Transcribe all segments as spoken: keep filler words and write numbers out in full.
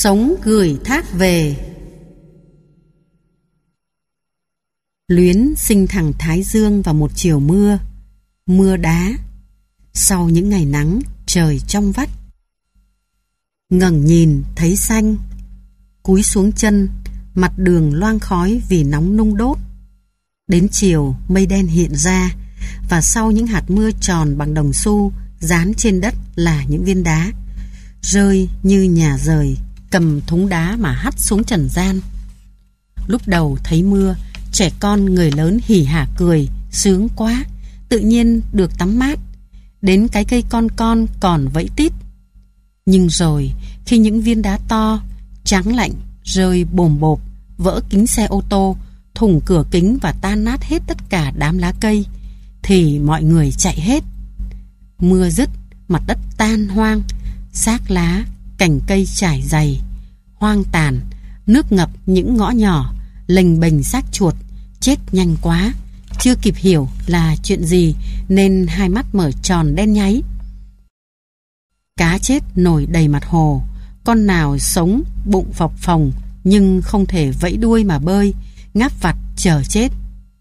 Sống gửi thác về. Luyến sinh thẳng Thái Dương vào một chiều mưa, mưa đá. Sau những ngày nắng, trời trong vắt. Ngẩng nhìn thấy xanh, cúi xuống chân, mặt đường loang khói vì nóng nung đốt. Đến chiều, mây đen hiện ra, và sau những hạt mưa tròn bằng đồng xu dán trên đất là những viên đá, rơi như nhà rời cầm thúng đá mà hắt xuống trần gian. Lúc đầu thấy mưa, trẻ con người lớn hỉ hả cười, sướng quá, tự nhiên được tắm mát. Đến cái cây con con còn vẫy tít. Nhưng rồi, khi những viên đá to, trắng lạnh, rơi bồm bộp, vỡ kính xe ô tô, thủng cửa kính và tan nát hết tất cả đám lá cây, thì mọi người chạy hết. Mưa dứt, mặt đất tan hoang, xác lá, cành cây trải dày, hoang tàn, nước ngập những ngõ nhỏ, lềnh bềnh xác chuột, chết nhanh quá, chưa kịp hiểu là chuyện gì nên hai mắt mở tròn đen nháy. Cá chết nổi đầy mặt hồ, con nào sống bụng phập phồng nhưng không thể vẫy đuôi mà bơi, ngáp vặt chờ chết.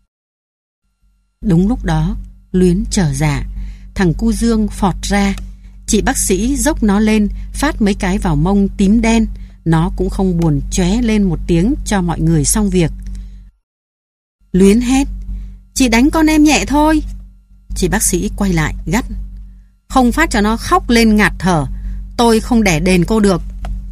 Đúng lúc đó, Luyến trở dạ, thằng cu Dương phọt ra. Chị bác sĩ dốc nó lên, phát mấy cái vào mông tím đen. Nó cũng không buồn chóe lên một tiếng cho mọi người xong việc. Luyến hét: "Chị đánh con em nhẹ thôi." Chị bác sĩ quay lại gắt: "Không phát cho nó khóc lên ngạt thở, tôi không đẻ đền cô được."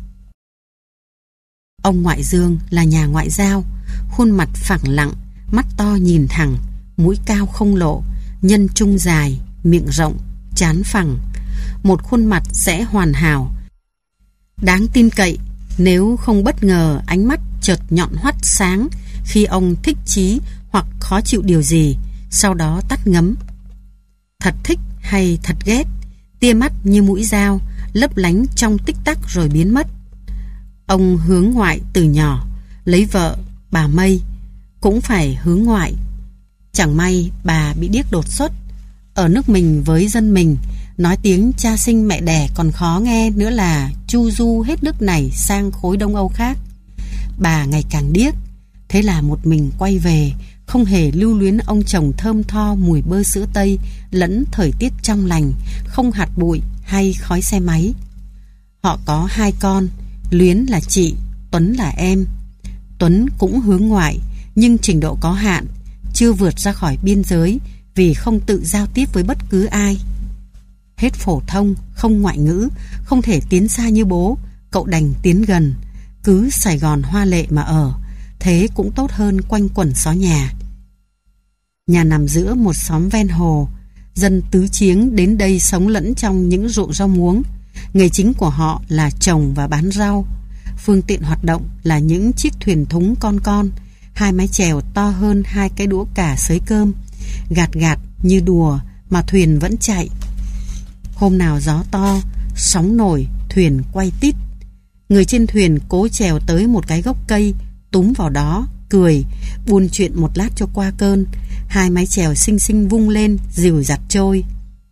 Ông ngoại Dương là nhà ngoại giao, khuôn mặt phẳng lặng, mắt to nhìn thẳng, mũi cao không lộ, nhân trung dài, miệng rộng, trán phẳng. Một khuôn mặt sẽ hoàn hảo, đáng tin cậy nếu không bất ngờ ánh mắt chợt nhọn hoắt sáng khi ông thích chí hoặc khó chịu điều gì, sau đó tắt ngấm. Thật thích hay thật ghét, tia mắt như mũi dao, lấp lánh trong tích tắc rồi biến mất. Ông hướng ngoại từ nhỏ, lấy vợ, bà Mây, cũng phải hướng ngoại. Chẳng may bà bị điếc đột xuất, ở nước mình với dân mình, nói tiếng cha sinh mẹ đẻ còn khó nghe nữa là chu du hết nước này sang khối Đông Âu khác. Bà ngày càng điếc, thế là một mình quay về, không hề lưu luyến ông chồng thơm tho mùi bơ sữa Tây lẫn thời tiết trong lành, không hạt bụi hay khói xe máy. Họ có hai con, Luyến là chị, Tuấn là em. Tuấn cũng hướng ngoại, nhưng trình độ có hạn, chưa vượt ra khỏi biên giới vì không tự giao tiếp với bất cứ ai. Hết phổ thông, không ngoại ngữ, không thể tiến xa như bố, cậu đành tiến gần, cứ Sài Gòn hoa lệ mà ở, thế cũng tốt hơn quanh quẩn xó nhà. Nhà nằm giữa một xóm ven hồ, dân tứ chiếng đến đây sống lẫn trong những ruộng rau muống. Nghề chính của họ là trồng và bán rau. Phương tiện hoạt động là những chiếc thuyền thúng con con, hai mái chèo to hơn hai cái đũa cả xới cơm, gạt gạt như đùa mà thuyền vẫn chạy. Hôm nào gió to, sóng nổi, thuyền quay tít. Người trên thuyền cố trèo tới một cái gốc cây, túm vào đó, cười, buôn chuyện một lát cho qua cơn. Hai mái chèo xinh xinh vung lên, dìu dặt trôi.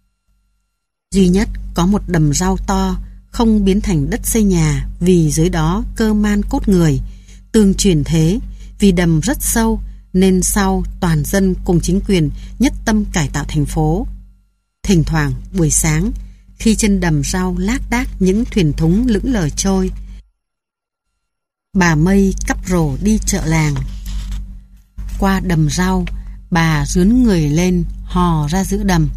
Duy nhất có một đầm rau to, không biến thành đất xây nhà vì dưới đó cơ man cốt người. Tương truyền thế, vì đầm rất sâu nên sau toàn dân cùng chính quyền nhất tâm cải tạo thành phố. Thỉnh thoảng buổi sáng, khi trên đầm rau lác đác những thuyền thúng lững lờ trôi, bà Mây cắp rổ đi chợ làng. Qua đầm rau, bà rướn người lên hò ra giữa đầm: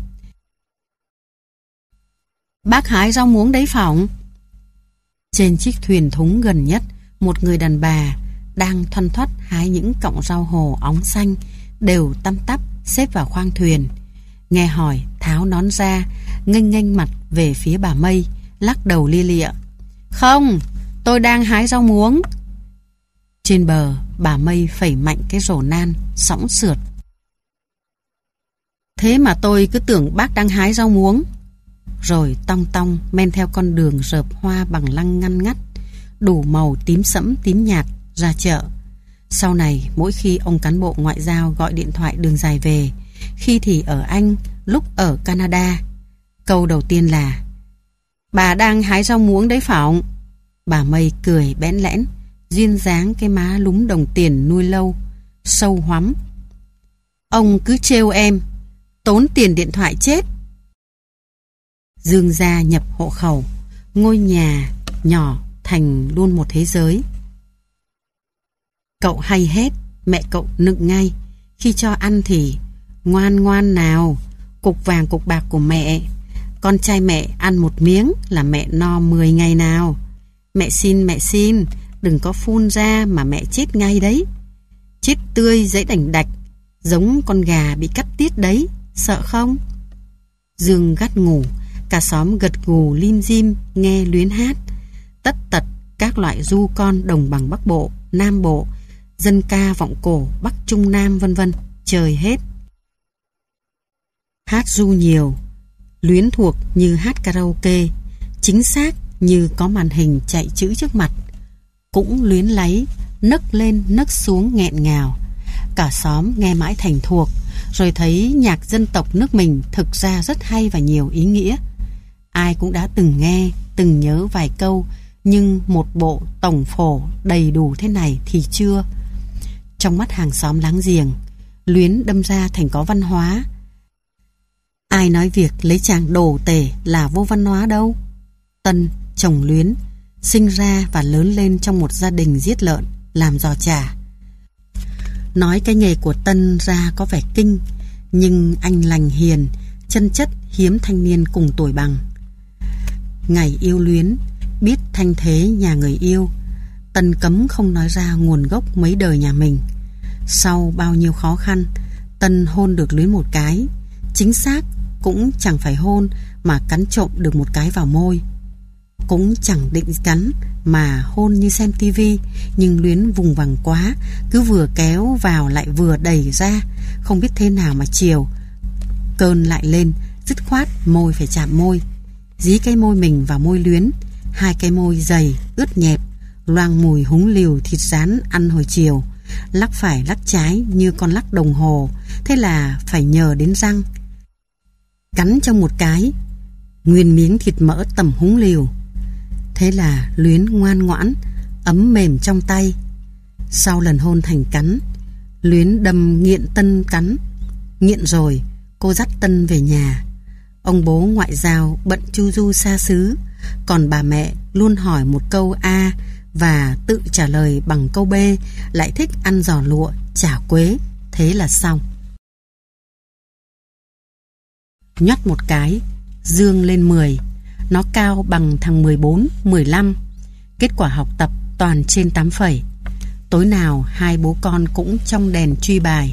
"Bác hái rau muống đấy phỏng." Trên chiếc thuyền thúng gần nhất, một người đàn bà đang thoăn thoắt hái những cọng rau hồ óng xanh, đều tăm tắp xếp vào khoang thuyền. Nghe hỏi, tháo nón ra, nghênh nghênh mặt về phía bà Mây, lắc đầu lia lịa: "Không, tôi đang hái rau muống." Trên bờ, bà Mây phẩy mạnh cái rổ nan, sõng sượt: "Thế mà tôi cứ tưởng bác đang hái rau muống." Rồi tong tong men theo con đường rợp hoa bằng lăng ngăn ngắt, đủ màu tím sẫm tím nhạt ra chợ. Sau này, mỗi khi ông cán bộ ngoại giao gọi điện thoại đường dài về, khi thì ở Anh, lúc ở Canada, câu đầu tiên là: "Bà đang hái rau muống đấy phỏng." Bà Mây cười bẽn lẽn, duyên dáng cái má lúm đồng tiền nuôi lâu, sâu hoắm. Ông cứ trêu em, tốn tiền điện thoại chết. Dương gia nhập hộ khẩu, ngôi nhà nhỏ thành luôn một thế giới. Cậu hay hết, mẹ cậu nựng ngay. Khi cho ăn thì ngoan ngoan nào, cục vàng cục bạc của mẹ. Con trai mẹ ăn một miếng là mẹ no mười ngày nào. Mẹ xin mẹ xin, đừng có phun ra mà mẹ chết ngay đấy. Chết tươi dễ đành đạch, giống con gà bị cắt tiết đấy, sợ không? Dương gắt ngủ, cả xóm gật gù lim dim nghe Luyến hát. Tất tật các loại ru con đồng bằng Bắc Bộ, Nam Bộ, dân ca vọng cổ Bắc Trung Nam vân vân, trời hết. Hát ru nhiều, Luyến thuộc như hát karaoke, chính xác như có màn hình chạy chữ trước mặt. Cũng luyến láy, nấc lên nấc xuống nghẹn ngào. Cả xóm nghe mãi thành thuộc, rồi thấy nhạc dân tộc nước mình thực ra rất hay và nhiều ý nghĩa. Ai cũng đã từng nghe, từng nhớ vài câu, nhưng một bộ tổng phổ đầy đủ thế này thì chưa. Trong mắt hàng xóm láng giềng, Luyến đâm ra thành có văn hóa. Ai nói việc lấy chàng đồ tể là vô văn hóa đâu. Tân, chồng Luyến, sinh ra và lớn lên trong một gia đình giết lợn, làm giò chả. Nói cái nghề của Tân ra có vẻ kinh, nhưng anh lành hiền, chân chất hiếm thanh niên cùng tuổi bằng. Ngày yêu Luyến, biết thanh thế nhà người yêu, Tân cấm không nói ra nguồn gốc mấy đời nhà mình. Sau bao nhiêu khó khăn, Tân hôn được Luyến một cái. Chính xác cũng chẳng phải hôn mà cắn trộm được một cái vào môi. Cũng chẳng định cắn mà hôn như xem tivi, nhưng Luyến vùng vằng quá, cứ vừa kéo vào lại vừa đẩy ra, không biết thế nào mà chiều. Cơn lại lên, dứt khoát môi phải chạm môi. Dí cái môi mình vào môi Luyến, hai cái môi dày, ướt nhẹp, loang mùi húng liều thịt rán ăn hồi chiều. Lắc phải lắc trái như con lắc đồng hồ, thế là phải nhờ đến răng. Cắn trong một cái, nguyên miếng thịt mỡ tầm húng liều. Thế là Luyến ngoan ngoãn, ấm mềm trong tay. Sau lần hôn thành cắn, Luyến đâm nghiện Tân cắn. Nghiện rồi, cô dắt Tân về nhà. Ông bố ngoại giao bận chu du xa xứ, còn bà mẹ luôn hỏi một câu A và tự trả lời bằng câu B, lại thích ăn giò lụa, chả quế. Thế là xong. Nhoắt một cái, Dương lên mười. Nó cao bằng thằng mười bốn, mười lăm. Kết quả học tập toàn trên tám phẩy. Tối nào hai bố con cũng trong đèn truy bài.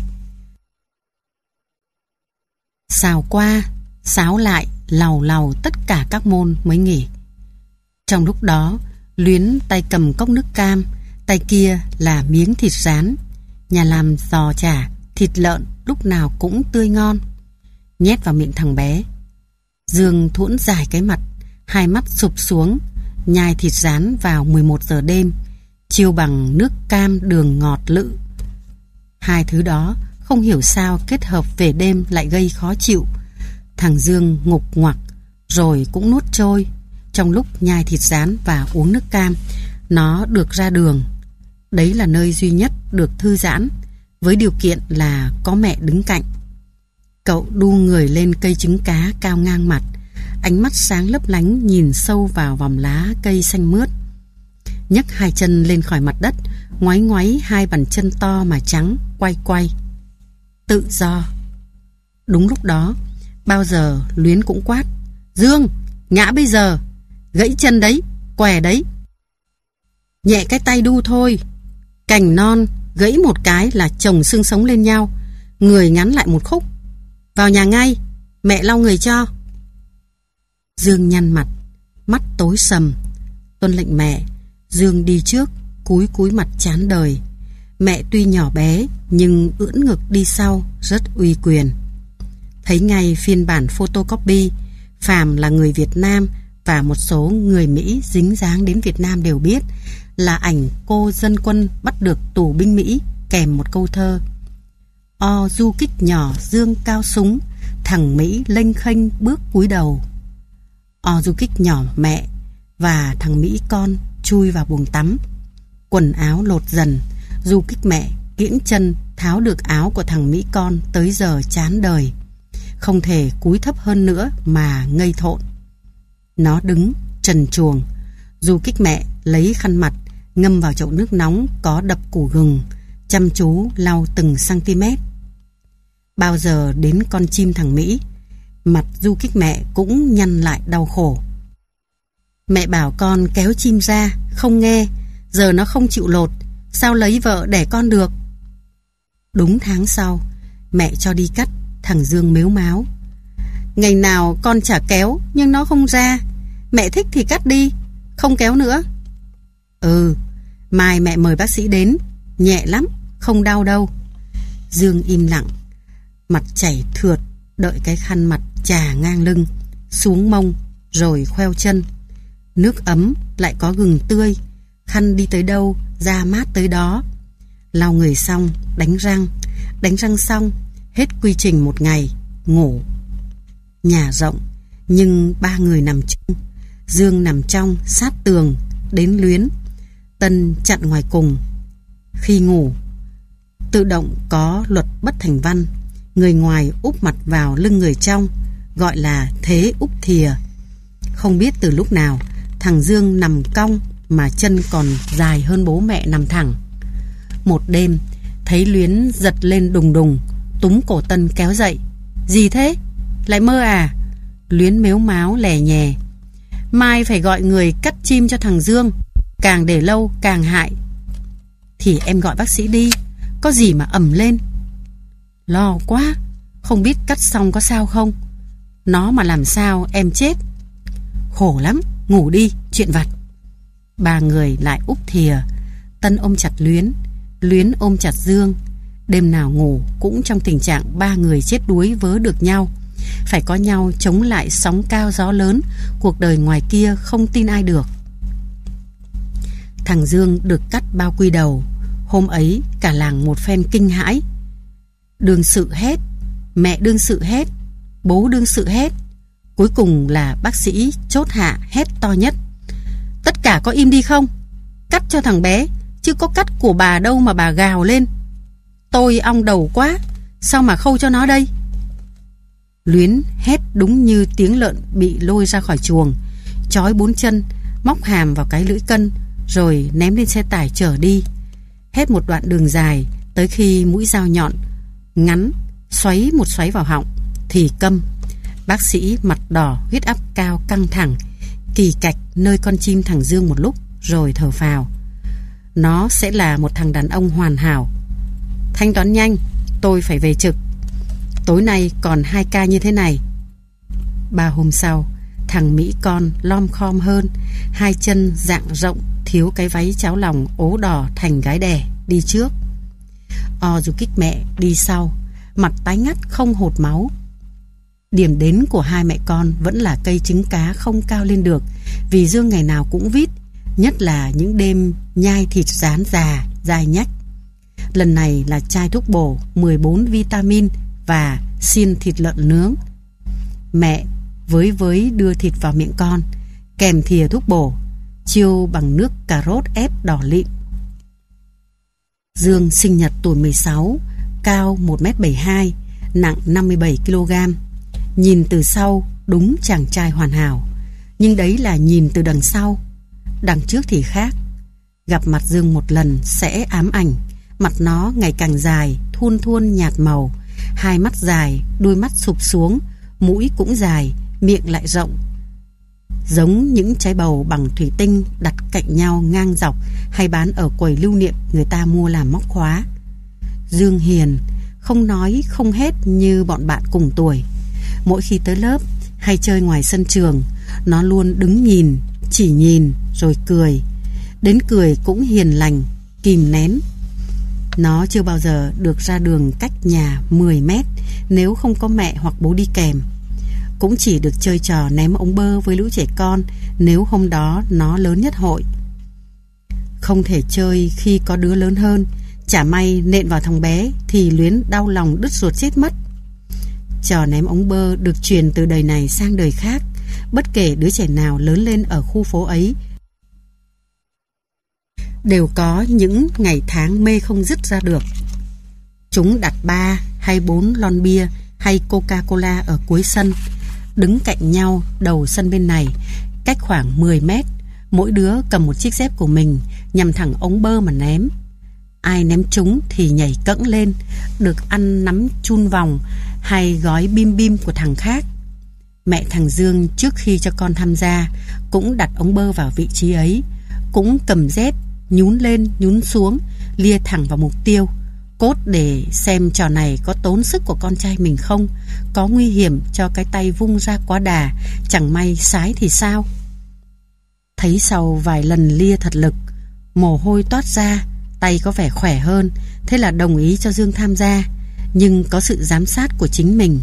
Xào qua, xáo lại, làu làu tất cả các môn mới nghỉ. Trong lúc đó, Luyến tay cầm cốc nước cam, tay kia là miếng thịt rán. Nhà làm giò chả, thịt lợn lúc nào cũng tươi ngon. Nhét vào miệng thằng bé. Dương thuỗn dài cái mặt, hai mắt sụp xuống, nhai thịt rán vào mười một giờ đêm, chiêu bằng nước cam đường ngọt lự. Hai thứ đó không hiểu sao kết hợp về đêm lại gây khó chịu. Thằng Dương ngục ngoặc, rồi cũng nuốt trôi. Trong lúc nhai thịt rán và uống nước cam, nó được ra đường. Đấy là nơi duy nhất được thư giãn, với điều kiện là có mẹ đứng cạnh. Cậu đu người lên cây trứng cá cao ngang mặt, ánh mắt sáng lấp lánh nhìn sâu vào vòng lá cây xanh mướt. Nhấc hai chân lên khỏi mặt đất, ngoáy ngoáy hai bàn chân to mà trắng, quay quay. Tự do. Đúng lúc đó, bao giờ Luyến cũng quát: Dương, ngã bây giờ, gãy chân đấy, què đấy. Nhẹ cái tay đu thôi, cành non gãy một cái là chồng xương sống lên nhau, người ngắn lại một khúc. Vào nhà ngay, mẹ lau người cho. Dương nhăn mặt, mắt tối sầm. Tuân lệnh mẹ, Dương đi trước, cúi cúi mặt chán đời. Mẹ tuy nhỏ bé nhưng ưỡn ngực đi sau, rất uy quyền. Thấy ngay phiên bản photocopy, phàm là người Việt Nam và một số người Mỹ dính dáng đến Việt Nam đều biết là ảnh cô dân quân bắt được tù binh Mỹ, kèm một câu thơ: O du kích nhỏ Dương cao súng, thằng Mỹ lênh khênh bước cúi đầu. O du kích nhỏ mẹ và thằng Mỹ con chui vào buồng tắm. Quần áo lột dần, Du Kích mẹ kiễng chân tháo được áo của thằng Mỹ con tới giờ chán đời. Không thể cúi thấp hơn nữa mà ngây thộn. Nó đứng trần truồng. Du Kích mẹ lấy khăn mặt ngâm vào chậu nước nóng có đập củ gừng, chăm chú lau từng cm. Bao giờ đến con chim thằng Mỹ, mặt Du Kích mẹ cũng nhăn lại đau khổ. Mẹ bảo con kéo chim ra, không nghe. Giờ nó không chịu lột, sao lấy vợ đẻ con được. Đúng tháng sau, mẹ cho đi cắt. Thằng Dương mếu máo: ngày nào con chả kéo nhưng nó không ra. Mẹ thích thì cắt đi, không kéo nữa. Ừ, mai mẹ mời bác sĩ đến, nhẹ lắm, không đau đâu. Dương im lặng, mặt chảy thượt, đợi cái khăn mặt chà ngang lưng, xuống mông, rồi khoeo chân. Nước ấm lại có gừng tươi, khăn đi tới đâu, da mát tới đó. Lau người xong, đánh răng. Đánh răng xong, hết quy trình một ngày, ngủ. Nhà rộng, nhưng ba người nằm chung. Dương nằm trong, sát tường, đến Luyến. Tân chặn ngoài cùng. Khi ngủ, tự động có luật bất thành văn. Người ngoài úp mặt vào lưng người trong, gọi là thế úp thìa. Không biết từ lúc nào, thằng Dương nằm cong mà chân còn dài hơn bố mẹ nằm thẳng. Một đêm, thấy Luyến giật lên đùng đùng, túm cổ Tân kéo dậy. Gì thế? Lại mơ à? Luyến mếu máo lè nhè: mai phải gọi người cắt chim cho thằng Dương, càng để lâu càng hại. Thì em gọi bác sĩ đi, có gì mà ầm lên. Lo quá, không biết cắt xong có sao không. Nó mà làm sao em chết. Khổ lắm, ngủ đi, chuyện vặt. Ba người lại úp thìa. Tân ôm chặt Luyến, Luyến ôm chặt Dương. Đêm nào ngủ cũng trong tình trạng ba người chết đuối vớ được nhau. Phải có nhau chống lại sóng cao gió lớn. Cuộc đời ngoài kia không tin ai được. Thằng Dương được cắt bao quy đầu. Hôm ấy cả làng một phen kinh hãi. Đương sự hết, mẹ đương sự hết, bố đương sự hết. Cuối cùng là bác sĩ chốt hạ hét to nhất: tất cả có im đi không? Cắt cho thằng bé, chứ có cắt của bà đâu mà bà gào lên. Tôi ong đầu quá, sao mà khâu cho nó đây? Luyến hét đúng như tiếng lợn bị lôi ra khỏi chuồng, trói bốn chân, móc hàm vào cái lưỡi cân, rồi ném lên xe tải chở đi. Hết một đoạn đường dài, tới khi mũi dao nhọn ngắn xoáy một xoáy vào họng thì câm. Bác sĩ mặt đỏ, huyết áp cao căng thẳng, kỳ cạch nơi con chim thằng Dương một lúc, rồi thở phào. Nó sẽ là một thằng đàn ông hoàn hảo. Thanh toán nhanh, tôi phải về trực. Tối nay còn hai ca như thế này. Ba hôm sau, thằng Mỹ con lom khom hơn, hai chân dạng rộng, thiếu cái váy cháo lòng ố đỏ thành gái đẻ, đi trước. O Du Kích mẹ đi sau, mặt tái ngắt không hột máu. Điểm đến của hai mẹ con vẫn là cây trứng cá không cao lên được, vì Dương ngày nào cũng vít, nhất là những đêm nhai thịt rán già, dai nhách. Lần này là chai thuốc bổ mười bốn vitamin và xiên thịt lợn nướng. Mẹ với với đưa thịt vào miệng con, kèm thìa thuốc bổ, chiêu bằng nước cà rốt ép đỏ lịm. Dương sinh nhật tuổi mười sáu, cao một mét bảy mươi hai, nặng năm mươi bảy ki lô gam. Nhìn từ sau đúng chàng trai hoàn hảo, nhưng đấy là nhìn từ đằng sau. Đằng trước thì khác. Gặp mặt Dương một lần sẽ ám ảnh. Mặt nó ngày càng dài, thuôn thuôn nhạt màu, hai mắt dài, đôi mắt sụp xuống, mũi cũng dài, miệng lại rộng, giống những trái bầu bằng thủy tinh đặt cạnh nhau ngang dọc hay bán ở quầy lưu niệm người ta mua làm móc khóa. Dương hiền, không nói không hết như bọn bạn cùng tuổi. Mỗi khi tới lớp hay chơi ngoài sân trường, nó luôn đứng nhìn, chỉ nhìn rồi cười. Đến cười cũng hiền lành, kìm nén. Nó chưa bao giờ được ra đường cách nhà mười mét nếu không có mẹ hoặc bố đi kèm. Cũng chỉ được chơi trò ném ống bơ với lũ trẻ con nếu hôm đó nó lớn nhất hội. Không thể chơi khi có đứa lớn hơn, chả may nện vào thằng bé thì Luyến đau lòng đứt ruột chết mất. Trò ném ống bơ được truyền từ đời này sang đời khác, bất kể đứa trẻ nào lớn lên ở khu phố ấy đều có những ngày tháng mê không dứt ra được. Chúng đặt ba hay bốn lon bia hay Coca-Cola ở cuối sân, đứng cạnh nhau đầu sân bên này, cách khoảng mười mét, mỗi đứa cầm một chiếc dép của mình nhằm thẳng ống bơ mà ném. Ai ném trúng thì nhảy cẫng lên, được ăn nắm chun vòng hay gói bim bim của thằng khác. Mẹ thằng Dương trước khi cho con tham gia cũng đặt ống bơ vào vị trí ấy, cũng cầm dép nhún lên nhún xuống, lia thẳng vào mục tiêu, cốt để xem trò này có tốn sức của con trai mình không, có nguy hiểm cho cái tay vung ra quá đà, chẳng may sái thì sao. Thấy sau vài lần lia thật lực, mồ hôi toát ra, tay có vẻ khỏe hơn, thế là đồng ý cho Dương tham gia, nhưng có sự giám sát của chính mình.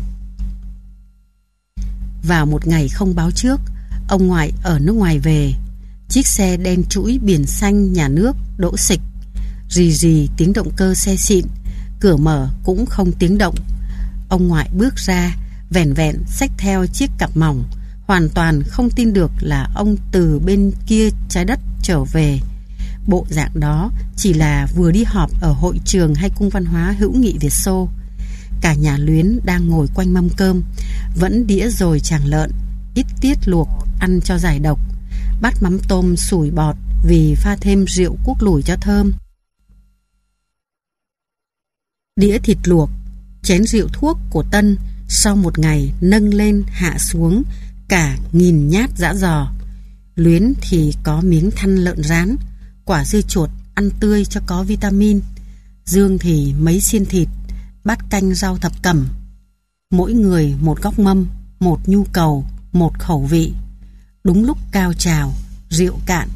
Vào một ngày không báo trước, ông ngoại ở nước ngoài về, chiếc xe đen trũi biển xanh nhà nước đỗ xịch, rì rì tiếng động cơ xe xịn, cửa mở cũng không tiếng động. Ông ngoại bước ra, vẻn vẹn xách theo chiếc cặp mỏng, hoàn toàn không tin được là ông từ bên kia trái đất trở về. Bộ dạng đó chỉ là vừa đi họp ở hội trường hay cung văn hóa hữu nghị Việt Xô. Cả nhà Luyến đang ngồi quanh mâm cơm, vẫn đĩa dồi chàng lợn, ít tiết luộc ăn cho giải độc, bát mắm tôm sủi bọt vì pha thêm rượu cuốc lủi cho thơm, đĩa thịt luộc, chén rượu thuốc của Tân sau một ngày nâng lên hạ xuống cả nghìn nhát giã giò. Luyến thì có miếng thăn lợn rán, quả dưa chuột ăn tươi cho có vitamin. Dương thì mấy xiên thịt, bát canh rau thập cẩm. Mỗi người một góc mâm, một nhu cầu, một khẩu vị. Đúng lúc cao trào, rượu cạn,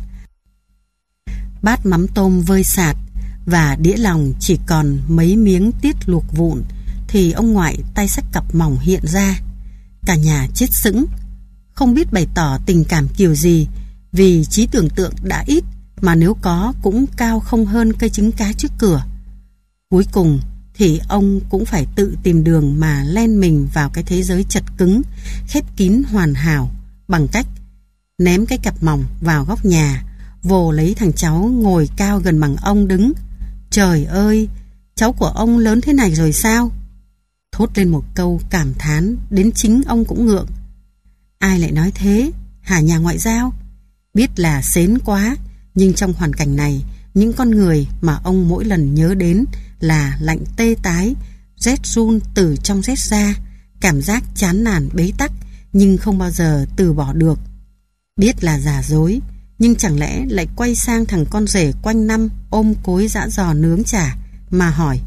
bát mắm tôm vơi sạt và đĩa lòng chỉ còn mấy miếng tiết luộc vụn, thì ông ngoại tay xách cặp mỏng hiện ra. Cả nhà chết sững, không biết bày tỏ tình cảm kiểu gì, vì trí tưởng tượng đã ít, mà nếu có cũng cao không hơn cây trứng cá trước cửa. Cuối cùng thì ông cũng phải tự tìm đường mà len mình vào cái thế giới chật cứng, khép kín hoàn hảo, bằng cách ném cái cặp mỏng vào góc nhà, vồ lấy thằng cháu ngồi cao gần bằng ông đứng. Trời ơi, cháu của ông lớn thế này rồi sao? Thốt lên một câu cảm thán đến chính ông cũng ngượng. Ai lại nói thế, hả nhà ngoại giao? Biết là sến quá, nhưng trong hoàn cảnh này, những con người mà ông mỗi lần nhớ đến là lạnh tê tái, rét run từ trong rét ra, cảm giác chán nản bế tắc nhưng không bao giờ từ bỏ được. Biết là giả dối, nhưng chẳng lẽ lại quay sang thằng con rể quanh năm ôm cối giã giò nướng chả mà hỏi: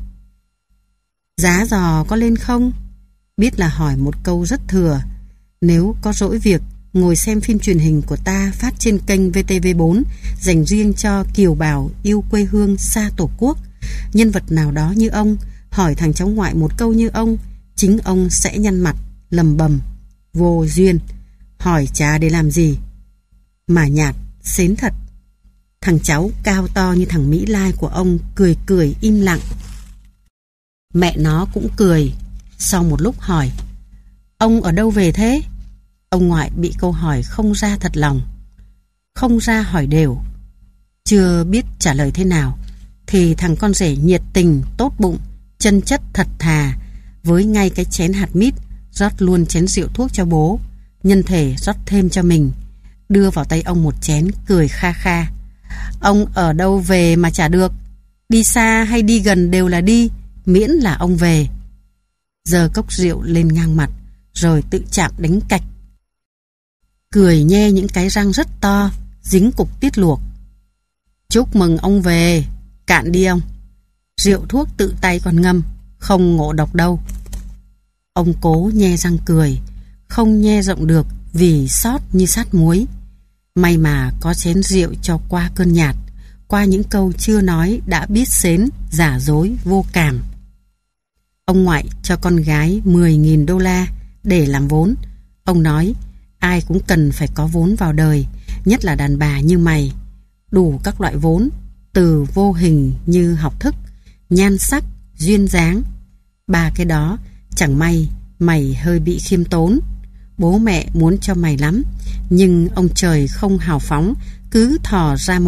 giá giò có lên không? Biết là hỏi một câu rất thừa. Nếu có rỗi việc ngồi xem phim truyền hình của ta phát trên kênh vê tê vê bốn dành riêng cho kiều bào yêu quê hương xa tổ quốc, nhân vật nào đó như ông hỏi thằng cháu ngoại một câu như ông, chính ông sẽ nhăn mặt lầm bầm: vô duyên, hỏi chả để làm gì. Mà nhạt, sến thật. Thằng cháu cao to như thằng Mỹ Lai của ông cười cười im lặng. Mẹ nó cũng cười. Sau một lúc hỏi: ông ở đâu về thế? Ông ngoại bị câu hỏi không ra thật lòng, không ra hỏi đều. Chưa biết trả lời thế nào thì thằng con rể nhiệt tình, tốt bụng, chân chất thật thà, với ngay cái chén hạt mít, rót luôn chén rượu thuốc cho bố, nhân thể rót thêm cho mình, đưa vào tay ông một chén, cười kha kha. Ông ở đâu về mà chả được, đi xa hay đi gần đều là đi, miễn là ông về. Giơ cốc rượu lên ngang mặt, rồi tự chạm đánh cạch, cười nhe những cái răng rất to, dính cục tiết luộc. Chúc mừng ông về, cạn đi ông. Rượu thuốc tự tay còn ngâm, không ngộ độc đâu. Ông cố nhe răng cười, không nhe rộng được vì sót như sát muối. May mà có chén rượu cho qua cơn nhạt, qua những câu chưa nói đã biết sến, giả dối, vô cảm. Ông ngoại cho con gái mười nghìn đô la để làm vốn. Ông nói ai cũng cần phải có vốn vào đời, nhất là đàn bà như mày. Đủ các loại vốn, từ vô hình như học thức, nhan sắc, duyên dáng. Ba cái đó chẳng may mày hơi bị khiêm tốn. Bố mẹ muốn cho mày lắm, nhưng ông trời không hào phóng, cứ thò ra một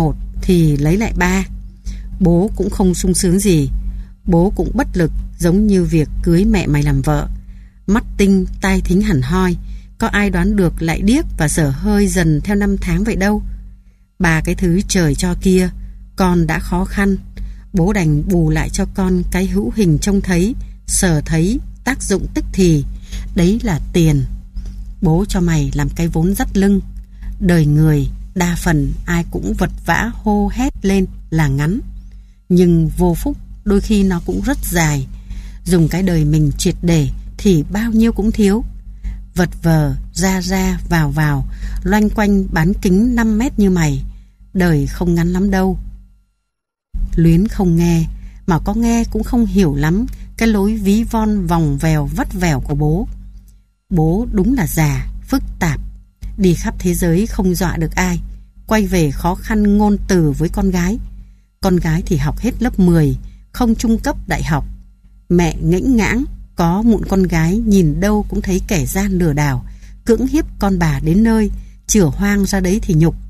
thì lấy lại ba. Bố cũng không sung sướng gì. Bố cũng bất lực, giống như việc cưới mẹ mày làm vợ. Mắt tinh, tai thính hẳn hoi, có ai đoán được lại điếc và dở hơi dần theo năm tháng vậy đâu. Ba cái thứ trời cho kia, con đã khó khăn, bố đành bù lại cho con cái hữu hình trông thấy, sờ thấy, tác dụng tức thì. Đấy là tiền. Bố cho mày làm cái vốn dắt lưng. Đời người, đa phần ai cũng vật vã hô hét lên là ngắn. Nhưng vô phúc đôi khi nó cũng rất dài. Dùng cái đời mình triệt để thì bao nhiêu cũng thiếu. Vật vờ, ra ra, vào vào, loanh quanh bán kính năm mét như mày. Đời không ngắn lắm đâu. Luyến không nghe, mà có nghe cũng không hiểu lắm cái lối ví von vòng vèo vắt vẻo của bố. Bố đúng là già, phức tạp. Đi khắp thế giới không dọa được ai. Quay về khó khăn ngôn từ với con gái. Con gái thì học hết lớp mười, không trung cấp đại học. Mẹ ngễnh ngãng, có mụn con gái nhìn đâu cũng thấy kẻ gian lừa đảo, cưỡng hiếp con bà đến nơi, chửa hoang ra đấy thì nhục.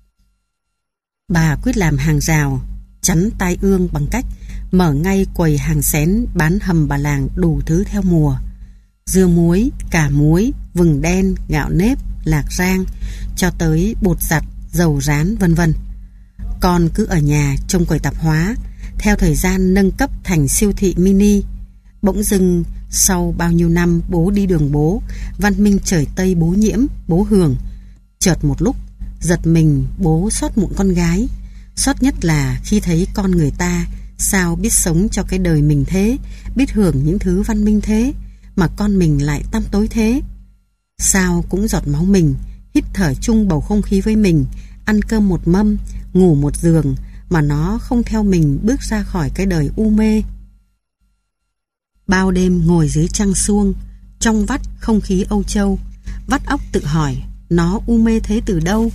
Bà quyết làm hàng rào, chắn tai ương bằng cách mở ngay quầy hàng xén bán hầm bà làng đủ thứ theo mùa. Dưa muối, cà muối, vừng đen, gạo nếp, lạc rang, cho tới bột giặt, dầu rán vân vân. Con cứ ở nhà trông quầy tạp hóa, theo thời gian nâng cấp thành siêu thị mini. Bỗng dưng sau bao nhiêu năm bố đi đường bố, văn minh trời Tây bố Nhiễm, bố Hường, chợt một lúc giật mình bố xót mụn con gái. Xót nhất là khi thấy con người ta sao biết sống cho cái đời mình thế, biết hưởng những thứ văn minh thế, mà con mình lại tăm tối thế. Sao cũng giọt máu mình, hít thở chung bầu không khí với mình, ăn cơm một mâm, ngủ một giường, mà nó không theo mình bước ra khỏi cái đời u mê. Bao đêm ngồi dưới trăng suông, trong vắt không khí Âu Châu, vắt óc tự hỏi nó u mê thế từ đâu.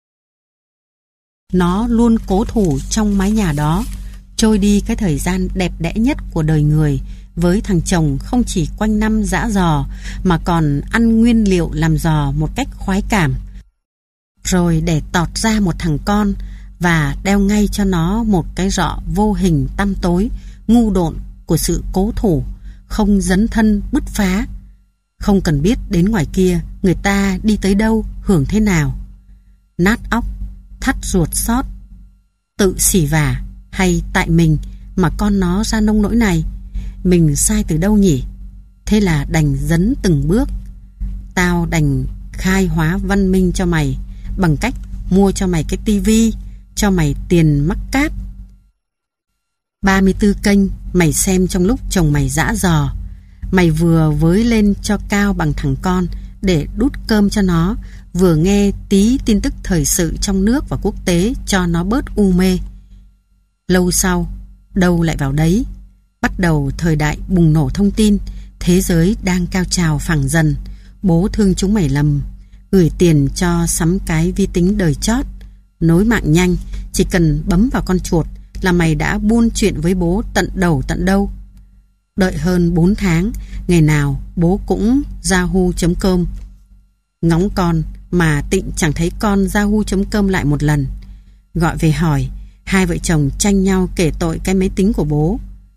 Nó luôn cố thủ trong mái nhà đó, trôi đi cái thời gian đẹp đẽ nhất của đời người với thằng chồng không chỉ quanh năm dã giò mà còn ăn nguyên liệu làm giò một cách khoái cảm, rồi để tọt ra một thằng con và đeo ngay cho nó một cái rọ vô hình tăm tối, ngu độn của sự cố thủ, không dấn thân bứt phá, không cần biết đến ngoài kia người ta đi tới đâu, hưởng thế nào. Nát óc, thắt ruột xót, tự xỉ vả, hay tại mình mà con nó ra nông nỗi này. Mình sai từ đâu nhỉ? Thế là đành dấn từng bước. Tao đành khai hóa văn minh cho mày bằng cách mua cho mày cái tivi, cho mày tiền mắc cáp. ba mươi tư kênh mày xem trong lúc chồng mày dã dò. Mày vừa với lên cho cao bằng thằng con để đút cơm cho nó, vừa nghe tí tin tức thời sự trong nước và quốc tế cho nó bớt u mê. Lâu sau, đâu lại vào đấy. Bắt đầu thời đại bùng nổ thông tin, thế giới đang cao trào phẳng dần. Bố thương chúng mày lầm, gửi tiền cho sắm cái vi tính đời chót, nối mạng nhanh, chỉ cần bấm vào con chuột là mày đã buôn chuyện với bố tận đầu tận đâu. Đợi hơn bốn tháng, ngày nào bố cũng yahoo chấm com. Ngóng con mà Tịnh chẳng thấy con yahoo chấm com lại một lần. Gọi về hỏi, hai vợ chồng tranh nhau kể tội cái máy tính của bố.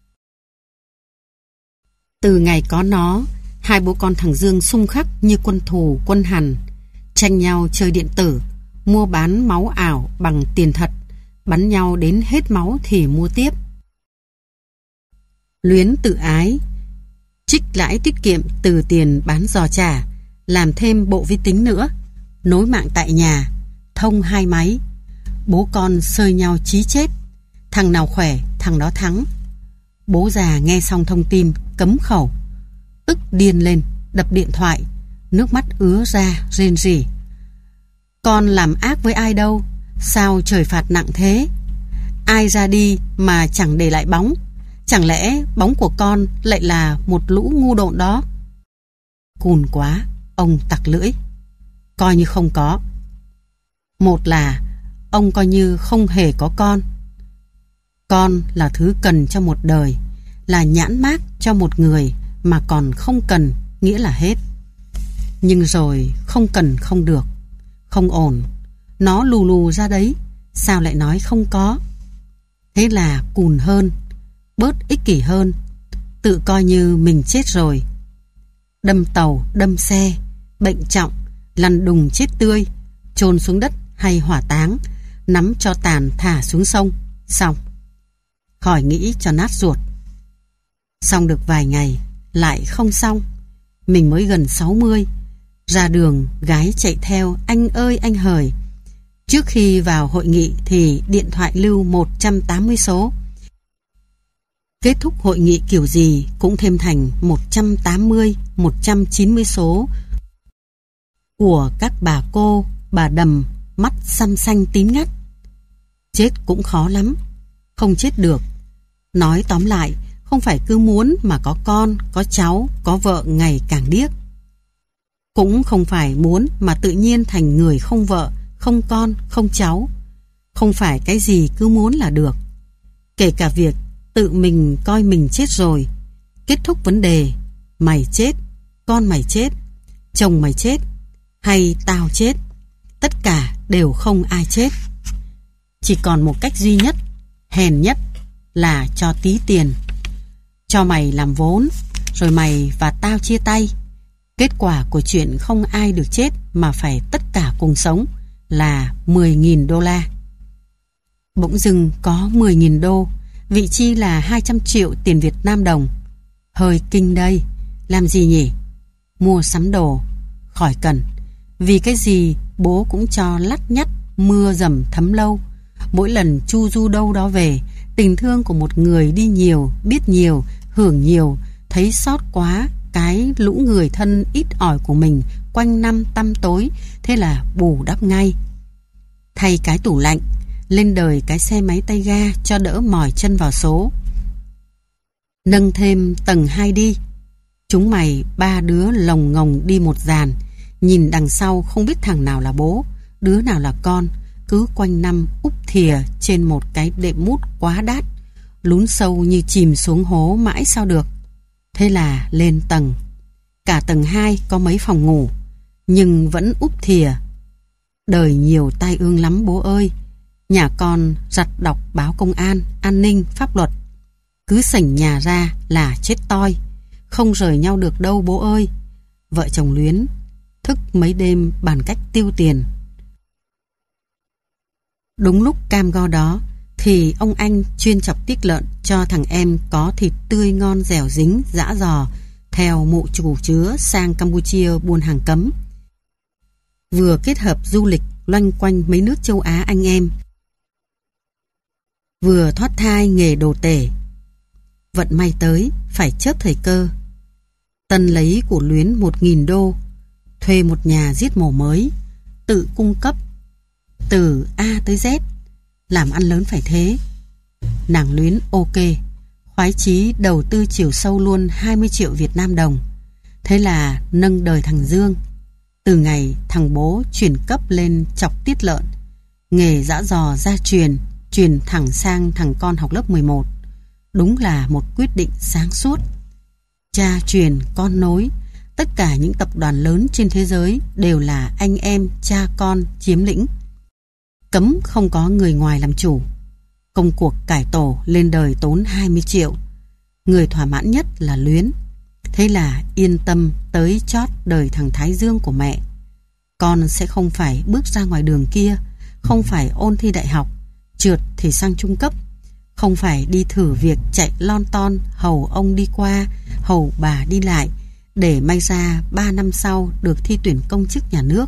Từ ngày có nó, hai bố con thằng Dương xung khắc như quân thù quân hằn, tranh nhau chơi điện tử, mua bán máu ảo bằng tiền thật, bắn nhau đến hết máu thì mua tiếp. Luyến tự ái, trích lãi tiết kiệm từ tiền bán giò chả, làm thêm bộ vi tính nữa, nối mạng tại nhà, thông hai máy. Bố con sơi nhau chí chết, thằng nào khỏe thằng đó thắng. Bố già nghe xong thông tin cấm khẩu, tức điên lên, đập điện thoại, nước mắt ứa ra rên rỉ. Con làm ác với ai đâu, sao trời phạt nặng thế? Ai ra đi mà chẳng để lại bóng? Chẳng lẽ bóng của con lại là một lũ ngu độn đó? Cùn quá, ông tặc lưỡi. Coi như không có. Một là ông coi như không hề có con. Con là thứ cần cho một đời, là nhãn mác cho một người, mà còn không cần nghĩa là hết. Nhưng rồi không cần không được, không ổn. Nó lù lù ra đấy, sao lại nói không có? Thế là cùn hơn, bớt ích kỷ hơn, tự coi như mình chết rồi. Đâm tàu, đâm xe, bệnh trọng, lăn đùng chết tươi, chôn xuống đất hay hỏa táng, nắm cho tàn thả xuống sông, xong. Khỏi nghĩ cho nát ruột. Xong được vài ngày, lại không xong. Mình mới gần sáu mươi, ra đường gái chạy theo anh ơi anh hời. Trước khi vào hội nghị thì điện thoại lưu một trăm tám mươi số. Kết thúc hội nghị kiểu gì cũng thêm thành một trăm tám mươi, một trăm chín mươi số của các bà cô, bà đầm, mắt xăm xanh tím ngắt. Chết cũng khó lắm, không chết được. Nói tóm lại, không phải cứ muốn mà có con, có cháu, có vợ ngày càng điếc. Cũng không phải muốn mà tự nhiên thành người không vợ, không con, không cháu. Không phải cái gì cứ muốn là được. Kể cả việc tự mình coi mình chết rồi, kết thúc vấn đề, mày chết, con mày chết, chồng mày chết, hay tao chết, tất cả đều không ai chết. Chỉ còn một cách duy nhất, hèn nhất, là cho tí tiền. Cho mày làm vốn, rồi mày và tao chia tay. Kết quả của chuyện không ai được chết mà phải tất cả cùng sống là mười nghìn đô la. Bỗng dưng có mười nghìn đô, vị chi là hai trăm triệu tiền Việt Nam đồng. Hơi kinh đây, làm gì nhỉ? Mua sắm đồ, khỏi cần. Vì cái gì bố cũng cho lắt nhắt, mưa dầm thấm lâu. Mỗi lần chu du đâu đó về, tình thương của một người đi nhiều, biết nhiều, hưởng nhiều, thấy xót quá cái lũ người thân ít ỏi của mình quanh năm tăm tối, thế là bù đắp ngay. Thay cái tủ lạnh, lên đời cái xe máy tay ga cho đỡ mỏi chân vào số. Nâng thêm tầng hai đi. Chúng mày ba đứa lồng ngồng đi một dàn, nhìn đằng sau không biết thằng nào là bố, đứa nào là con, cứ quanh năm úp thìa trên một cái đệm mút quá đắt, lún sâu như chìm xuống hố mãi sao được. Thế là lên tầng. Cả tầng hai có mấy phòng ngủ, nhưng vẫn úp thìa. Đời nhiều tai ương lắm bố ơi. Nhà con rặt đọc báo công an, an ninh, pháp luật. Cứ sảnh nhà ra là chết toi, không rời nhau được đâu bố ơi. Vợ chồng Luyến thức mấy đêm bàn cách tiêu tiền. Đúng lúc cam go đó thì ông anh chuyên chọc tiết lợn cho thằng em có thịt tươi ngon dẻo dính giã giò theo mụ chủ chứa sang Campuchia buôn hàng cấm. Vừa kết hợp du lịch loanh quanh mấy nước châu Á anh em, vừa thoát thai nghề đồ tể. Vận may tới phải chớp thời cơ. Tân lấy của Luyến một nghìn đô, thuê một nhà giết mổ mới, tự cung cấp từ A tới Z. Làm ăn lớn phải thế. Nàng Luyến ok, khoái chí đầu tư chiều sâu luôn hai mươi triệu Việt Nam đồng. Thế là nâng đời thằng Dương. Từ ngày thằng bố chuyển cấp lên chọc tiết lợn, nghề giã giò gia truyền, truyền thẳng sang thằng con học lớp mười một. Đúng là một quyết định sáng suốt. Cha truyền con nối, tất cả những tập đoàn lớn trên thế giới đều là anh em cha con chiếm lĩnh. Cấm không có người ngoài làm chủ. Công cuộc cải tổ lên đời tốn hai mươi triệu. Người thỏa mãn nhất là Luyến. Thế là yên tâm tới chót đời thằng Thái Dương của mẹ. Con sẽ không phải bước ra ngoài đường kia, không phải ôn thi đại học, trượt thì sang trung cấp, không phải đi thử việc chạy lon ton hầu ông đi qua, hầu bà đi lại, để may ra ba năm sau được thi tuyển công chức nhà nước.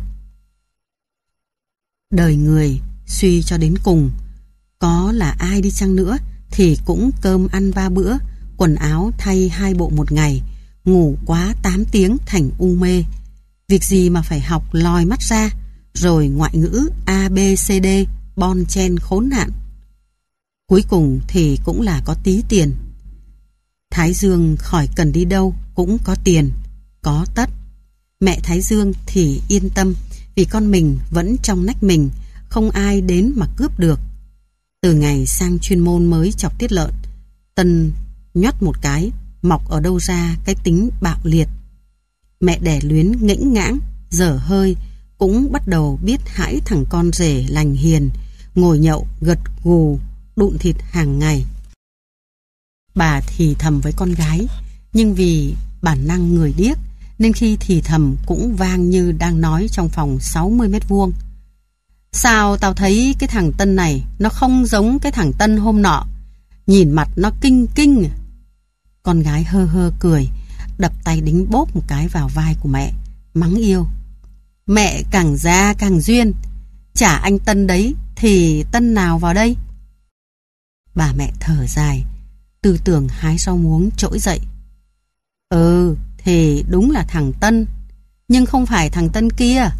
Đời người suy cho đến cùng, có là ai đi chăng nữa thì cũng cơm ăn ba bữa, quần áo thay hai bộ một ngày, ngủ quá tám tiếng thành u mê. Việc gì mà phải học lòi mắt ra, rồi ngoại ngữ A B C D bon chen khốn nạn. Cuối cùng thì cũng là có tí tiền. Thái Dương khỏi cần đi đâu cũng có tiền, có tất. Mẹ Thái Dương thì yên tâm, vì con mình vẫn trong nách mình, không ai đến mà cướp được. Từ ngày sang chuyên môn mới chọc tiết lợn, Tân nhoắt một cái, mọc ở đâu ra cái tính bạo liệt. Mẹ đẻ Luyến ngễnh ngãng, dở hơi, cũng bắt đầu biết hãi thằng con rể lành hiền, ngồi nhậu, gật gù, đụn thịt hàng ngày. Bà thì thầm với con gái, nhưng vì bản năng người điếc nên khi thì thầm cũng vang như đang nói trong phòng sáu mươi mét vuông. Sao tao thấy cái thằng Tân này nó không giống cái thằng Tân hôm nọ, nhìn mặt nó kinh kinh. Con gái hơ hơ cười, đập tay đính bốp một cái vào vai của mẹ, mắng yêu. Mẹ càng già càng duyên, chả anh Tân đấy thì Tân nào vào đây? Bà mẹ thở dài, tư tưởng hái rau muống trỗi dậy. Ừ, thì đúng là thằng Tân, nhưng không phải thằng Tân kia.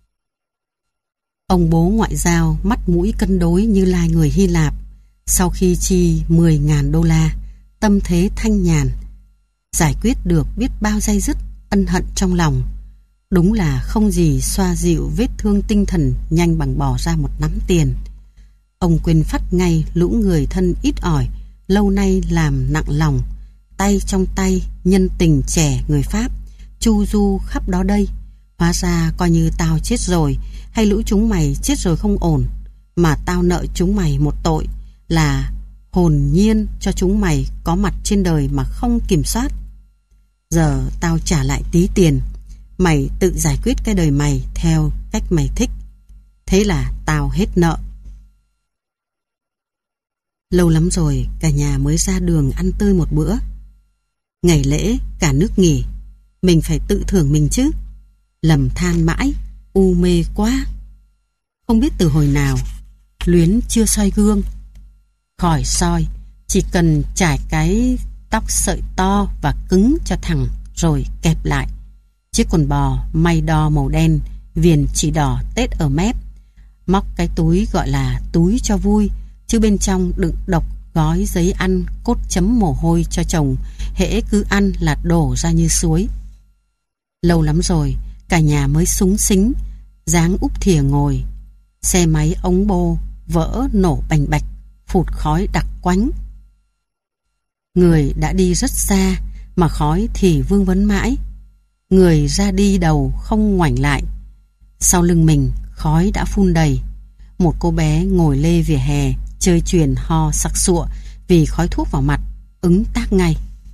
Ông bố ngoại giao mắt mũi cân đối như lai người Hy Lạp. Sau khi chi mười ngàn đô la, tâm thế thanh nhàn, giải quyết được biết bao day dứt ân hận trong lòng. Đúng là không gì xoa dịu vết thương tinh thần nhanh bằng bỏ ra một nắm tiền. Ông quên phắt ngay lũ người thân ít ỏi, lâu nay làm nặng lòng, tay trong tay nhân tình trẻ người Pháp, chu du khắp đó đây. Hóa ra coi như tao chết rồi, hay lũ chúng mày chết rồi không ổn, mà tao nợ chúng mày một tội là hồn nhiên cho chúng mày có mặt trên đời mà không kiểm soát. Giờ tao trả lại tí tiền, mày tự giải quyết cái đời mày theo cách mày thích. Thế là tao hết nợ. Lâu lắm rồi cả nhà mới ra đường ăn tươi một bữa. Ngày lễ cả nước nghỉ, mình phải tự thưởng mình chứ. Lầm than mãi, u mê quá. Không biết từ hồi nào Luyến chưa soi gương. Khỏi soi, chỉ cần trải cái tóc sợi to và cứng cho thẳng rồi kẹp lại. Chiếc quần bò may đo màu đen, viền chỉ đỏ tết ở mép. Móc cái túi gọi là túi cho vui, chứ bên trong đựng độc gói giấy ăn cốt chấm mồ hôi cho chồng, hễ cứ ăn là đổ ra như suối. Lâu lắm rồi cả nhà mới súng xính, dáng úp thìa ngồi. Xe máy ống bô vỡ nổ bành bạch, phụt khói đặc quánh. Người đã đi rất xa mà khói thì vương vấn mãi. Người ra đi đầu không ngoảnh lại. Sau lưng mình khói đã phun đầy. Một cô bé ngồi lê vỉa hè chơi chuyền ho sặc sụa vì khói thuốc vào mặt, ứng tác ngay.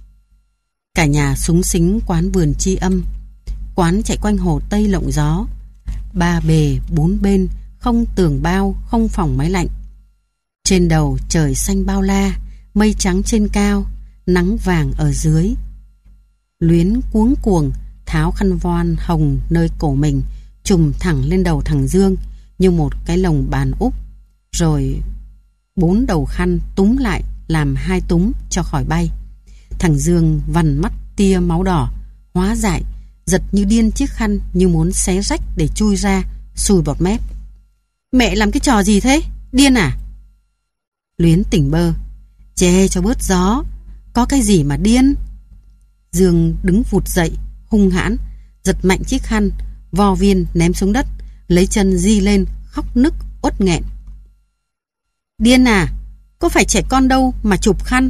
Cả nhà súng xính quán vườn Tri Âm. Quán chạy quanh hồ Tây lộng gió, ba bề bốn bên, không tường bao, không phòng máy lạnh. Trên đầu trời xanh bao la, mây trắng trên cao, nắng vàng ở dưới. Luyến cuống cuồng tháo khăn voan hồng nơi cổ mình, trùm thẳng lên đầu thằng Dương như một cái lồng bàn úp, rồi bốn đầu khăn túm lại làm hai túm cho khỏi bay. Thằng Dương vằn mắt tia máu đỏ, hóa dại, giật như điên chiếc khăn như muốn xé rách để chui ra, sùi bọt mép. Mẹ làm cái trò gì thế? Điên à? Luyến tỉnh bơ. Che cho bớt gió, có cái gì mà điên? Dương đứng vụt dậy, hung hãn, giật mạnh chiếc khăn, vo viên ném xuống đất, lấy chân di lên, khóc nức uất nghẹn. Điên à? Có phải trẻ con đâu mà chụp khăn?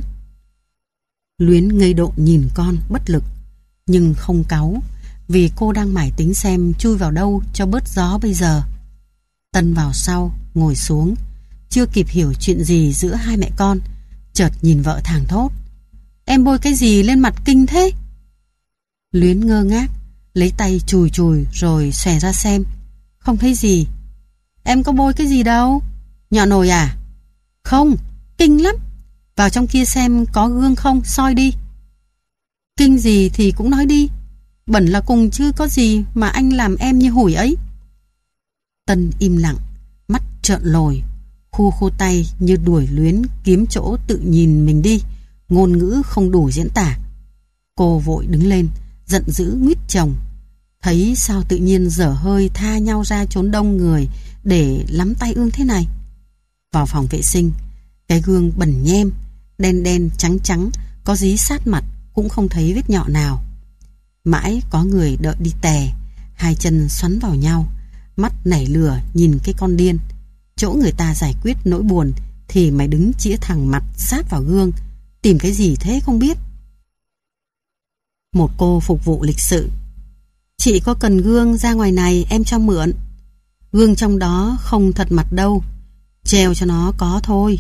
Luyến ngây độ nhìn con bất lực, nhưng không cáu, vì cô đang mải tính xem chui vào đâu cho bớt gió bây giờ. Tân vào sau, ngồi xuống, chưa kịp hiểu chuyện gì giữa hai mẹ con, chợt nhìn vợ thảng thốt. Em bôi cái gì lên mặt kinh thế? Luyến ngơ ngác, lấy tay chùi chùi rồi xòe ra xem. Không thấy gì. Em có bôi cái gì đâu. Nhọ nồi à? Không, kinh lắm. Vào trong kia xem có gương không, soi đi. Kinh gì thì cũng nói đi. Bẩn là cùng chứ có gì mà anh làm em như hủi ấy. Tân im lặng, mắt trợn lồi, khu khu tay như đuổi Luyến kiếm chỗ tự nhìn mình đi. Ngôn ngữ không đủ diễn tả. Cô vội đứng lên, giận dữ nguyết chồng. Thấy sao tự nhiên dở hơi tha nhau ra trốn đông người để lắm tay ương thế này. Vào phòng vệ sinh, cái gương bẩn nhem, đen đen trắng trắng, có dí sát mặt cũng không thấy vết nhọ nào. Mãi có người đợi đi tè, hai chân xoắn vào nhau, mắt nảy lửa nhìn cái con điên. Chỗ người ta giải quyết nỗi buồn thì mày đứng chĩa thẳng mặt sát vào gương, tìm cái gì thế không biết. Một cô phục vụ lịch sự. Chị có cần gương ra ngoài này em cho mượn. Gương trong đó không thật mặt đâu, Treo cho nó có thôi.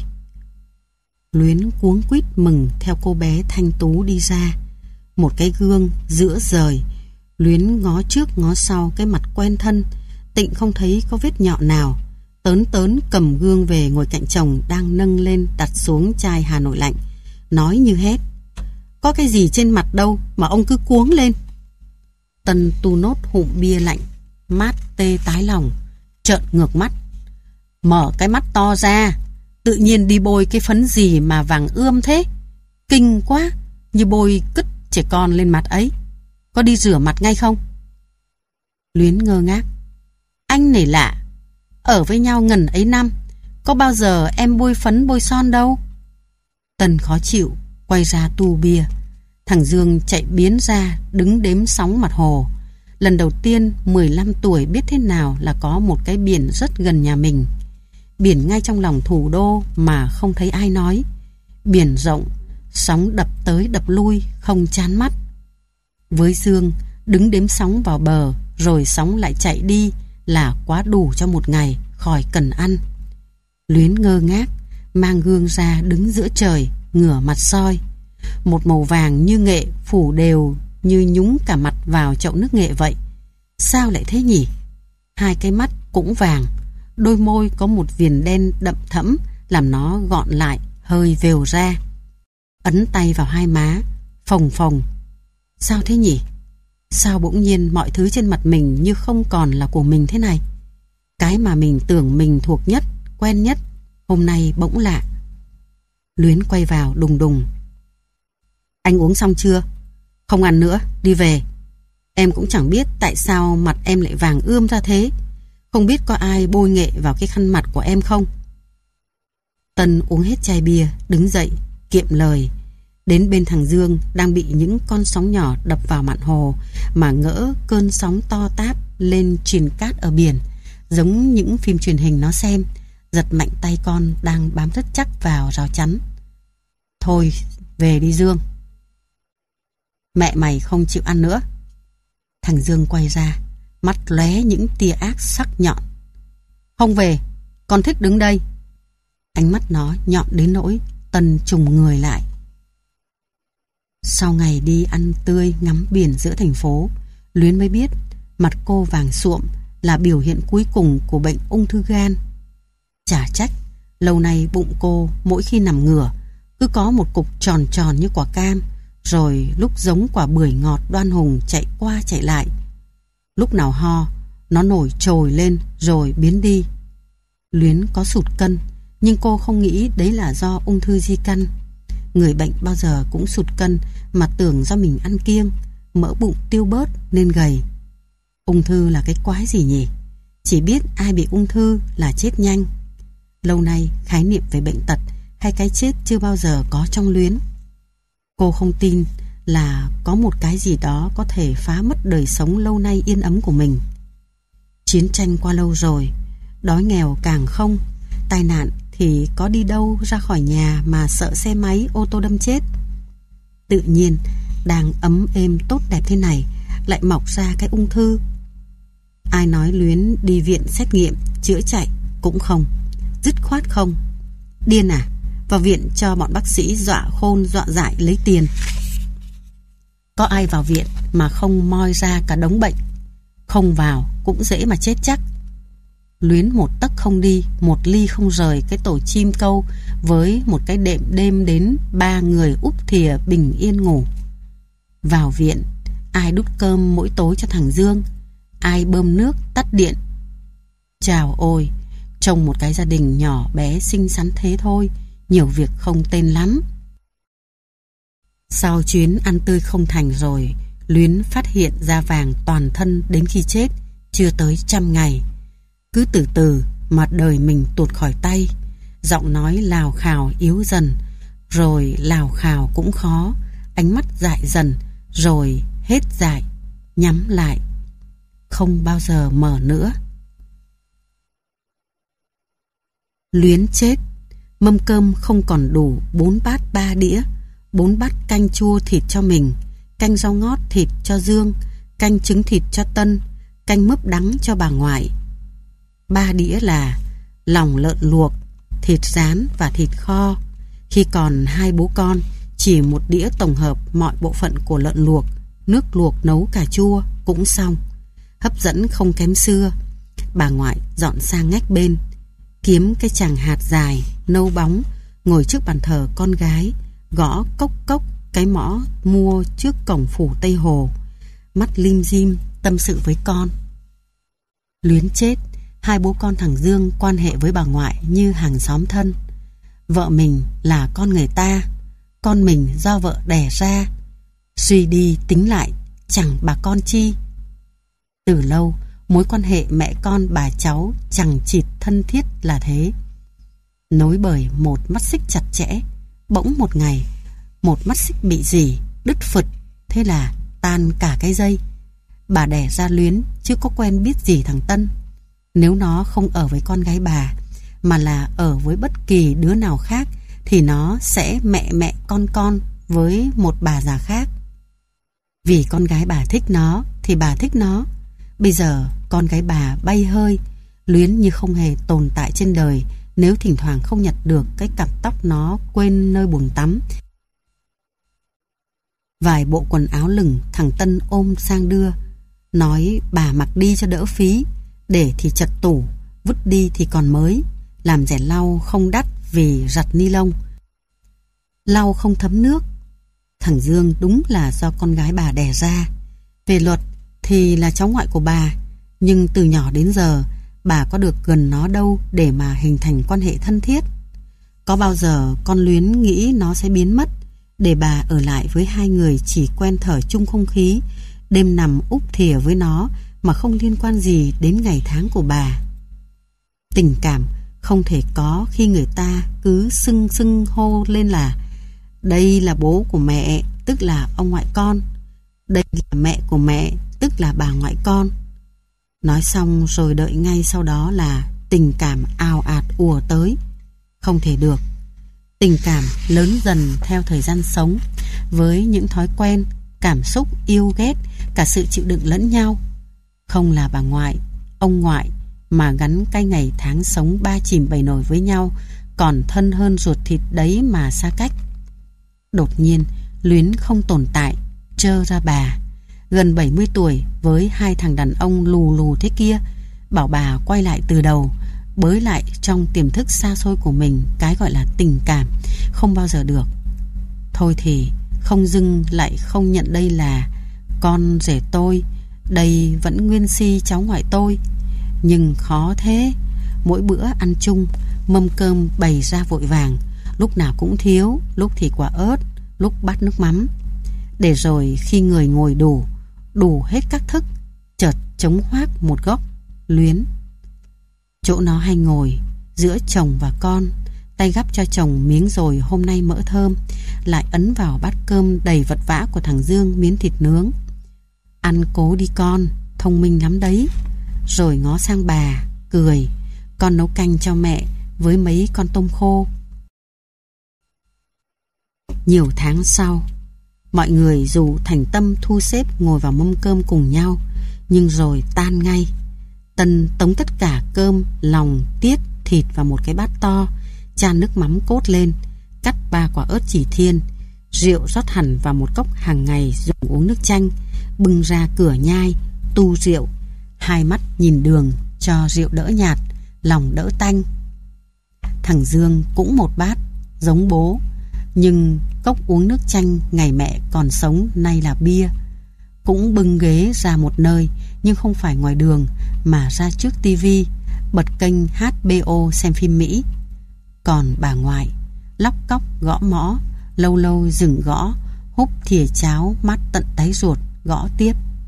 Luyến cuống quýt mừng theo cô bé thanh tú đi ra. Một cái gương giữa rời. Luyến ngó trước ngó sau cái mặt quen thân. Tịnh không thấy có vết nhọn nào. Tớn tớn cầm gương về ngồi cạnh chồng đang nâng lên đặt xuống chai Hà Nội lạnh, nói như hét: có cái gì trên mặt đâu mà ông cứ cuống lên. Tân tu nốt hụm bia lạnh, mát tê tái lòng, trợn ngược mắt. Mở cái mắt to ra, tự nhiên đi bôi cái phấn gì mà vàng ươm thế? Kinh quá, như bôi cứt trẻ con lên mặt ấy. Có đi rửa mặt ngay không? Luyến ngơ ngác. Anh này lạ, ở với nhau ngần ấy năm, có bao giờ em bôi phấn bôi son đâu. Tân khó chịu, quay ra tu bia. Thằng Dương chạy biến ra, đứng đếm sóng mặt hồ. Lần đầu tiên mười lăm tuổi biết thế nào là có một cái biển rất gần nhà mình. Biển ngay trong lòng thủ đô mà không thấy ai nói. Biển rộng, sóng đập tới đập lui, không chán mắt. Với Dương, đứng đếm sóng vào bờ, rồi sóng lại chạy đi là quá đủ cho một ngày, khỏi cần ăn. Luyến ngơ ngác, mang gương ra đứng giữa trời, ngửa mặt soi. Một màu vàng như nghệ phủ đều như nhúng cả mặt vào chậu nước nghệ vậy. Sao lại thế nhỉ? Hai cái mắt cũng vàng, đôi môi có một viền đen đậm thẫm làm nó gọn lại, hơi vều ra. Ấn tay vào hai má, phồng phồng. Sao thế nhỉ? Sao bỗng nhiên mọi thứ trên mặt mình như không còn là của mình thế này? Cái mà mình tưởng mình thuộc nhất, quen nhất, hôm nay bỗng lạ. Luyến quay vào đùng đùng. Anh uống xong chưa? Không ăn nữa, đi về. Em cũng chẳng biết tại sao mặt em lại vàng ươm ra thế. Không biết có ai bôi nghệ vào cái khăn mặt của em không? Tân uống hết chai bia, đứng dậy, kiệm lời. Đến bên thằng Dương đang bị những con sóng nhỏ đập vào mạn hồ mà ngỡ cơn sóng to táp lên triền cát ở biển, giống những phim truyền hình nó xem. Giật mạnh tay con đang bám rất chắc vào rào chắn. Thôi, về đi Dương. Mẹ mày không chịu ăn nữa. Thằng Dương quay ra, mắt lóe những tia ác sắc nhọn. Không về, con thích đứng đây. Ánh mắt nó nhọn đến nỗi Tân trùng người lại. Sau ngày đi ăn tươi ngắm biển giữa thành phố, Luyến mới biết mặt cô vàng suộm là biểu hiện cuối cùng của bệnh ung thư gan. Chả trách lâu nay bụng cô mỗi khi nằm ngửa cứ có một cục tròn tròn như quả cam, rồi lúc giống quả bưởi ngọt đoan hùng chạy qua chạy lại. Lúc nào ho, nó nổi trồi lên rồi biến đi. Luyến có sụt cân, nhưng cô không nghĩ đấy là do ung thư di căn. Người bệnh bao giờ cũng sụt cân mà tưởng do mình ăn kiêng, mỡ bụng tiêu bớt nên gầy. Ung thư là cái quái gì nhỉ? Chỉ biết ai bị ung thư là chết nhanh. Lâu nay khái niệm về bệnh tật hay cái chết chưa bao giờ có trong Luyến. Cô không tin là có một cái gì đó có thể phá mất đời sống lâu nay yên ấm của mình. Chiến tranh qua lâu rồi, đói nghèo càng không, tai nạn thì có đi đâu ra khỏi nhà mà sợ xe máy ô tô đâm chết. Tự nhiên đang ấm êm tốt đẹp thế này lại mọc ra cái ung thư. Ai nói Luyến đi viện xét nghiệm chữa chạy cũng không, dứt khoát không. Điên à? Vào viện cho bọn bác sĩ dọa khôn dọa dại lấy tiền. Có ai vào viện mà không moi ra cả đống bệnh? Không vào cũng dễ mà chết chắc. Luyến một tấc không đi, một ly không rời cái tổ chim câu với một cái đệm đêm đến ba người úp thìa bình yên ngủ. Vào viện, ai đút cơm mỗi tối cho thằng Dương, ai bơm nước tắt điện. Chào ôi, trông một cái gia đình nhỏ bé xinh xắn thế thôi, nhiều việc không tên lắm. Sau chuyến ăn tươi không thành rồi, Luyến phát hiện da vàng toàn thân đến khi chết, chưa tới trăm ngày. Cứ từ từ mà đời mình tuột khỏi tay. Giọng nói lào khào yếu dần, rồi lào khào cũng khó. Ánh mắt dại dần, rồi hết dại, nhắm lại, không bao giờ mở nữa. Luyến chết. Mâm cơm không còn đủ bốn bát ba đĩa. Bốn bát canh chua thịt cho mình, canh rau ngót thịt cho Dương, canh trứng thịt cho Tân, canh mướp đắng cho bà ngoại. Ba đĩa là lòng lợn luộc, thịt rán và thịt kho. Khi còn hai bố con, chỉ một đĩa tổng hợp mọi bộ phận của lợn luộc, nước luộc nấu cà chua cũng xong. Hấp dẫn không kém xưa. Bà ngoại dọn sang ngách bên, kiếm cái chàng hạt dài, nâu bóng, ngồi trước bàn thờ con gái, gõ cốc cốc cái mõ mua trước cổng phủ Tây Hồ, mắt lim dim tâm sự với con. Luyến chết, hai bố con thằng Dương quan hệ với bà ngoại như hàng xóm thân. Vợ mình là con người ta, con mình do vợ đẻ ra. Suy đi tính lại, chẳng bà con chi. Từ lâu, mối quan hệ mẹ con bà cháu chẳng chịt thân thiết là thế. Nối bởi một mắt xích chặt chẽ, bỗng một ngày, một mắt xích bị rỉ, đứt phực, thế là tan cả cái dây. Bà đẻ ra Luyến chứ có quen biết gì thằng Tân. Nếu nó không ở với con gái bà, mà là ở với bất kỳ đứa nào khác, thì nó sẽ mẹ mẹ con con với một bà già khác. Vì con gái bà thích nó thì bà thích nó. Bây giờ con gái bà bay hơi, Luyến như không hề tồn tại trên đời nếu thỉnh thoảng không nhặt được cái cặp tóc nó quên nơi bồn tắm. Vài bộ quần áo lửng thằng Tân ôm sang đưa, nói bà mặc đi cho đỡ phí, để thì chật tủ, vứt đi thì còn mới, làm rẻ lau không đắt vì giặt ni lông. Lau không thấm nước. Thằng Dương đúng là do con gái bà đẻ ra. Về luật thì là cháu ngoại của bà, nhưng từ nhỏ đến giờ bà có được gần nó đâu để mà hình thành quan hệ thân thiết. Có bao giờ con Luyến nghĩ nó sẽ biến mất, để bà ở lại với hai người chỉ quen thở chung không khí, đêm nằm úp thìa với nó mà không liên quan gì đến ngày tháng của bà. Tình cảm không thể có khi người ta cứ xưng xưng hô lên là đây là bố của mẹ, tức là ông ngoại con, đây là mẹ của mẹ, tức là bà ngoại con. Nói xong rồi đợi ngay sau đó là tình cảm ào ạt ùa tới. Không thể được. Tình cảm lớn dần theo thời gian sống, với những thói quen, cảm xúc, yêu ghét, cả sự chịu đựng lẫn nhau. Không là bà ngoại, ông ngoại, mà gắn cái ngày tháng sống ba chìm bảy nổi với nhau, còn thân hơn ruột thịt đấy mà xa cách. Đột nhiên, Luyến không tồn tại, trơ ra bà. Gần bảy mươi tuổi với hai thằng đàn ông lù lù thế kia, bảo bà quay lại từ đầu, bới lại trong tiềm thức xa xôi của mình cái gọi là tình cảm, không bao giờ được. Thôi thì không dưng lại không nhận đây là con rể tôi, đây vẫn nguyên si cháu ngoại tôi. Nhưng khó thế. Mỗi bữa ăn chung, mâm cơm bày ra vội vàng, lúc nào cũng thiếu, lúc thì quả ớt, lúc bát nước mắm. Để rồi khi người ngồi đủ, đủ hết các thức, chợt trống hoác một góc Luyến. Chỗ nó hay ngồi, giữa chồng và con, tay gắp cho chồng miếng rồi hôm nay mỡ thơm, lại ấn vào bát cơm đầy vật vã của thằng Dương miếng thịt nướng. Ăn cố đi con, thông minh lắm đấy. Rồi ngó sang bà, cười, con nấu canh cho mẹ với mấy con tôm khô. Nhiều tháng sau, mọi người dù thành tâm thu xếp ngồi vào mâm cơm cùng nhau, nhưng rồi tan ngay. Tân tống tất cả cơm, lòng, tiết, thịt vào một cái bát to, chan nước mắm cốt lên, cắt ba quả ớt chỉ thiên, rượu rót hẳn vào một cốc hàng ngày dùng uống nước chanh, bưng ra cửa nhai, tu rượu, hai mắt nhìn đường cho rượu đỡ nhạt, lòng đỡ tanh. Thằng Dương cũng một bát, giống bố, nhưng cốc uống nước chanh ngày mẹ còn sống nay là bia. Cũng bưng ghế ra một nơi, nhưng không phải ngoài đường, mà ra trước tivi, bật kênh hát bê o xem phim Mỹ. Còn bà ngoại, lóc cóc gõ mõ, lâu lâu dừng gõ, húp thìa cháo mát tận đáy ruột, gõ tiếp.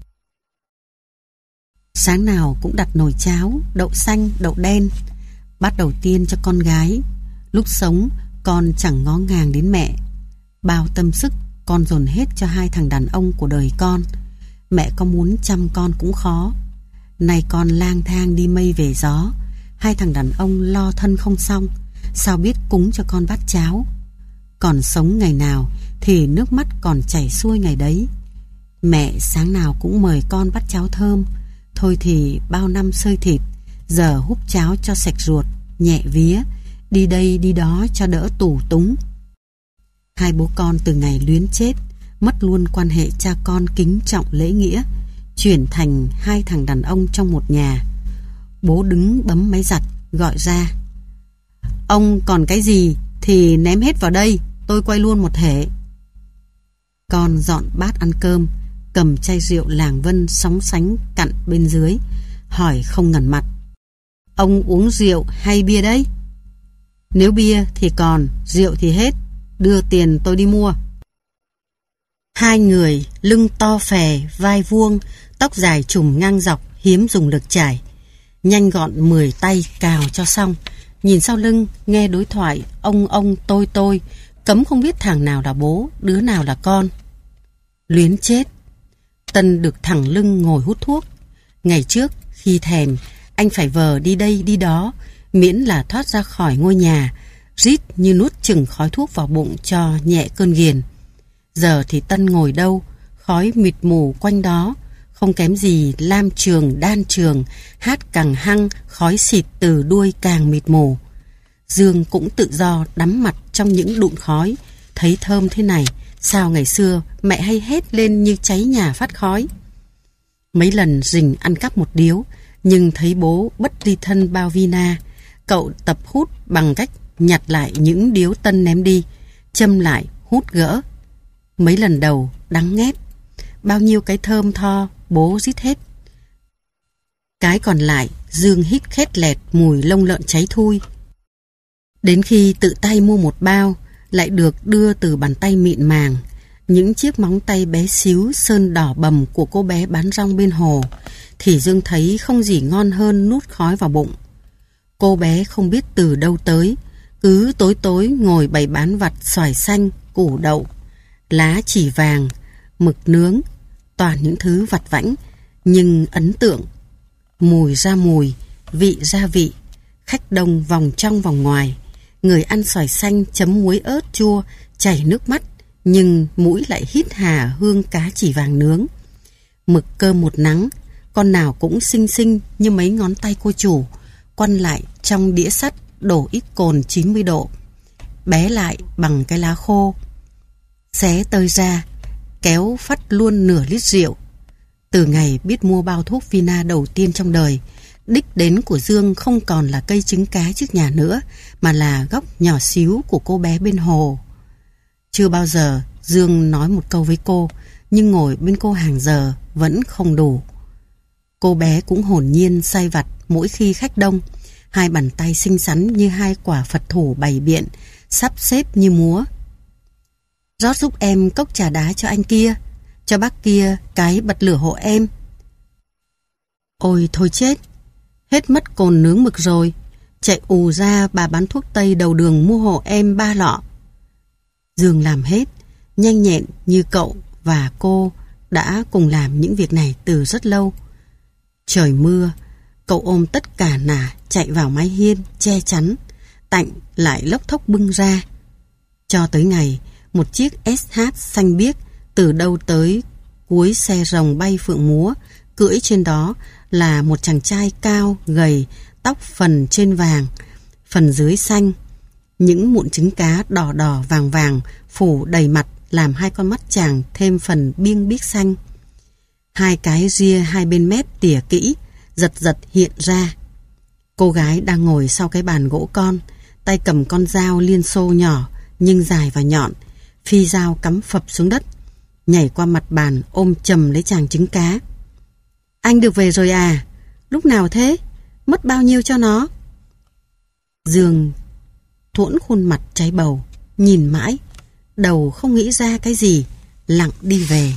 Sáng nào cũng đặt nồi cháo, đậu xanh, đậu đen, bát đầu tiên cho con gái. Lúc sống, con chẳng ngó ngàng đến mẹ. Bao tâm sức, con dồn hết cho hai thằng đàn ông của đời con. Mẹ có muốn chăm con cũng khó. Nay con lang thang đi mây về gió, hai thằng đàn ông lo thân không xong, sao biết cúng cho con bát cháo. Còn sống ngày nào thì nước mắt còn chảy xuôi ngày đấy. Mẹ sáng nào cũng mời con bát cháo thơm. Thôi thì bao năm xơi thịt, giờ húp cháo cho sạch ruột, nhẹ vía, đi đây đi đó cho đỡ tù túng. Hai bố con từ ngày luyến chết, mất luôn quan hệ cha con kính trọng lễ nghĩa, chuyển thành hai thằng đàn ông trong một nhà. Bố đứng bấm máy giặt, gọi ra: "Ông còn cái gì thì ném hết vào đây, tôi quay luôn một thể." Con dọn bát ăn cơm, cầm chai rượu Làng Vân sóng sánh cặn bên dưới, hỏi không ngần mặt: "Ông uống rượu hay bia đấy?" "Nếu bia thì còn, rượu thì hết, đưa tiền tôi đi mua." Hai người lưng to phè, vai vuông, tóc dài trùm ngang dọc, hiếm dùng lực chải. Nhanh gọn mười tay cào cho xong. Nhìn sau lưng, nghe đối thoại ông ông tôi tôi, cấm không biết thằng nào là bố, đứa nào là con. Luyến chết. Tân được thẳng lưng ngồi hút thuốc. Ngày trước, khi thèm, anh phải vờ đi đây đi đó, miễn là thoát ra khỏi ngôi nhà, rít như nuốt chừng khói thuốc vào bụng cho nhẹ cơn ghiền. Giờ thì Tân ngồi đâu, khói mịt mù quanh đó, không kém gì lam trường đan trường, hát càng hăng, khói xịt từ đuôi càng mịt mù. Dương cũng tự do đắm mặt trong những đụn khói, thấy thơm thế này, sao ngày xưa mẹ hay hét lên như cháy nhà phát khói. Mấy lần rình ăn cắp một điếu, nhưng thấy bố bất ly thân bao vina, cậu tập hút bằng cách nhặt lại những điếu Tân ném đi, châm lại, hút gỡ. Mấy lần đầu đắng nghét, bao nhiêu cái thơm tho bố rít hết. Cái còn lại Dương hít khét lẹt mùi lông lợn cháy thui. Đến khi tự tay mua một bao, lại được đưa từ bàn tay mịn màng, những chiếc móng tay bé xíu sơn đỏ bầm của cô bé bán rong bên hồ, thì Dương thấy không gì ngon hơn nuốt khói vào bụng. Cô bé không biết từ đâu tới, cứ tối tối ngồi bày bán vặt xoài xanh, củ đậu, lá chỉ vàng, mực nướng, toàn những thứ vặt vãnh nhưng ấn tượng. Mùi ra mùi, vị ra vị, khách đông vòng trong vòng ngoài, người ăn xoài xanh chấm muối ớt chua chảy nước mắt, nhưng mũi lại hít hà hương cá chỉ vàng nướng. Mực cơm một nắng, con nào cũng xinh xinh như mấy ngón tay cô chủ, quăn lại trong đĩa sắt đổ ít cồn chín mươi độ, bé lại bằng cái lá khô. Xé tơi ra, kéo phát luôn nửa lít rượu. Từ ngày biết mua bao thuốc Vina đầu tiên trong đời, đích đến của Dương không còn là cây trứng cá trước nhà nữa, mà là góc nhỏ xíu của cô bé bên hồ. Chưa bao giờ Dương nói một câu với cô, nhưng ngồi bên cô hàng giờ vẫn không đủ. Cô bé cũng hồn nhiên sai vặt mỗi khi khách đông, hai bàn tay xinh xắn như hai quả Phật thủ bày biện, sắp xếp như múa. "Rót giúp em cốc trà đá cho anh kia, cho bác kia cái bật lửa hộ em." "Ôi thôi chết, hết mất cồn nướng mực rồi, chạy ù ra bà bán thuốc tây đầu đường mua hộ em ba lọ." Dương làm hết, nhanh nhẹn như cậu và cô đã cùng làm những việc này từ rất lâu. Trời mưa, cậu ôm tất cả nả chạy vào mái hiên che chắn, Tạnh lại lốc thốc bưng ra. Cho tới ngày một chiếc ét hát xanh biếc từ đâu tới cuối xe rồng bay phượng múa, cưỡi trên đó là một chàng trai cao, gầy, tóc phần trên vàng, phần dưới xanh. Những mụn trứng cá đỏ đỏ vàng vàng phủ đầy mặt làm hai con mắt chàng thêm phần biêng biếc xanh. Hai cái ria hai bên mép tỉa kỹ, giật giật hiện ra. Cô gái đang ngồi sau cái bàn gỗ con, tay cầm con dao liên xô nhỏ nhưng dài và nhọn, phi dao cắm phập xuống đất, nhảy qua mặt bàn ôm chầm lấy chàng trứng cá. "Anh được về rồi à? Lúc nào thế? Mất bao nhiêu cho nó?" Dương thuỗn khuôn mặt cháy bầu, nhìn mãi, đầu không nghĩ ra cái gì, lặng đi về.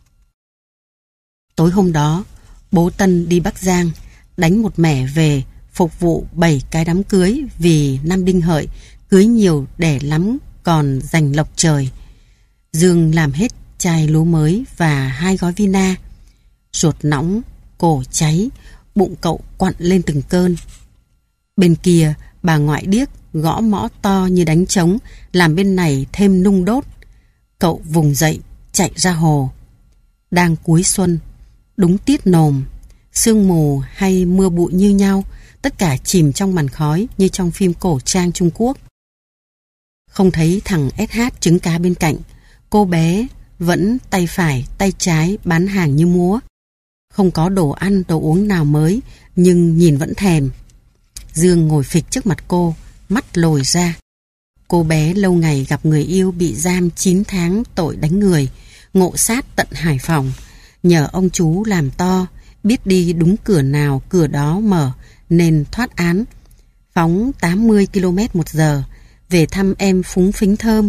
Tối hôm đó, bố Tân đi Bắc Giang, đánh một mẻ về phục vụ bảy cái đám cưới, vì năm Đinh Hợi cưới nhiều đẻ lắm còn giành lộc trời. Dương làm hết chai lúa mới và hai gói Vina. Ruột nóng, cổ cháy, bụng cậu quặn lên từng cơn. Bên kia, bà ngoại điếc gõ mõ to như đánh trống, làm bên này thêm nung đốt. Cậu vùng dậy, chạy ra hồ. Đang cuối xuân, đúng tiết nồm, sương mù hay mưa bụi như nhau, Tất cả chìm trong màn khói như trong phim cổ trang Trung Quốc. Không thấy thằng ét hát trứng cá bên cạnh, cô bé vẫn tay phải, tay trái bán hàng như múa. Không có đồ ăn, đồ uống nào mới, nhưng nhìn vẫn thèm. Dương ngồi phịch trước mặt cô, mắt lồi ra. Cô bé lâu ngày gặp người yêu bị giam chín tháng tội đánh người, ngộ sát tận Hải Phòng. Nhờ ông chú làm to, biết đi đúng cửa nào cửa đó mở nên thoát án. Phóng tám mươi ki lô mét một giờ, về thăm em phúng phính thơm.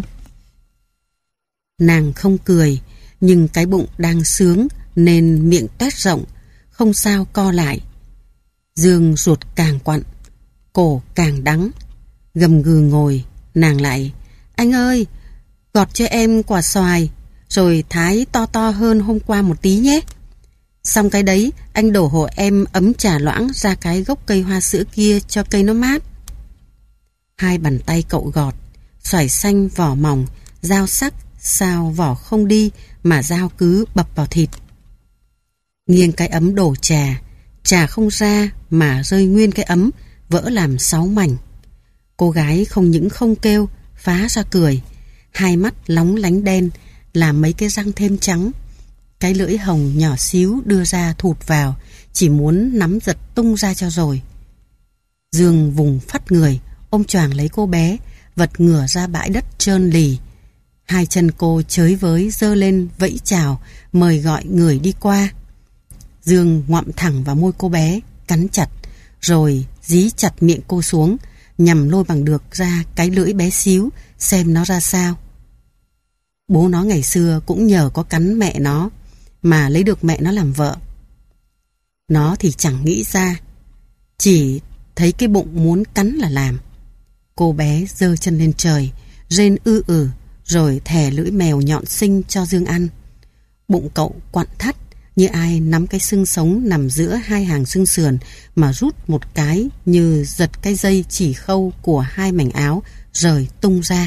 Nàng không cười, nhưng cái bụng đang sướng nên miệng toét rộng, không sao co lại. Dương ruột càng quặn, cổ càng đắng. Gầm gừ ngồi, nàng lại: anh ơi, gọt cho em quả xoài, rồi thái to to hơn hôm qua một tí nhé. Xong cái đấy, anh đổ hộ em ấm trà loãng ra cái gốc cây hoa sữa kia cho cây nó mát. Hai bàn tay cậu gọt, xoài xanh vỏ mỏng, dao sắc, sao vỏ không đi mà dao cứ bập vào thịt. Nghiêng cái ấm đổ trà, trà không ra mà rơi nguyên cái ấm, vỡ làm sáu mảnh. Cô gái không những không kêu, phá ra cười, hai mắt lóng lánh đen, làm mấy cái răng thêm trắng. Cái lưỡi hồng nhỏ xíu đưa ra thụt vào, chỉ muốn nắm giật tung ra cho rồi. Dương vùng phắt người, ôm choàng lấy cô bé, vật ngửa ra bãi đất trơn lì. Hai chân cô chới với giơ lên vẫy chào, mời gọi người đi qua. Dương ngoạm thẳng vào môi cô bé, cắn chặt, rồi dí chặt miệng cô xuống, nhằm lôi bằng được ra cái lưỡi bé xíu, xem nó ra sao. Bố nó ngày xưa cũng nhờ có cắn mẹ nó mà lấy được mẹ nó làm vợ. Nó thì chẳng nghĩ ra, chỉ thấy cái bụng muốn cắn là làm. Cô bé giơ chân lên trời, rên ư ử, rồi thè lưỡi mèo nhọn xinh cho Dương ăn. Bụng cậu quặn thắt, như ai nắm cái xương sống nằm giữa hai hàng xương sườn mà rút một cái, như giật cái dây chỉ khâu của hai mảnh áo rời tung ra.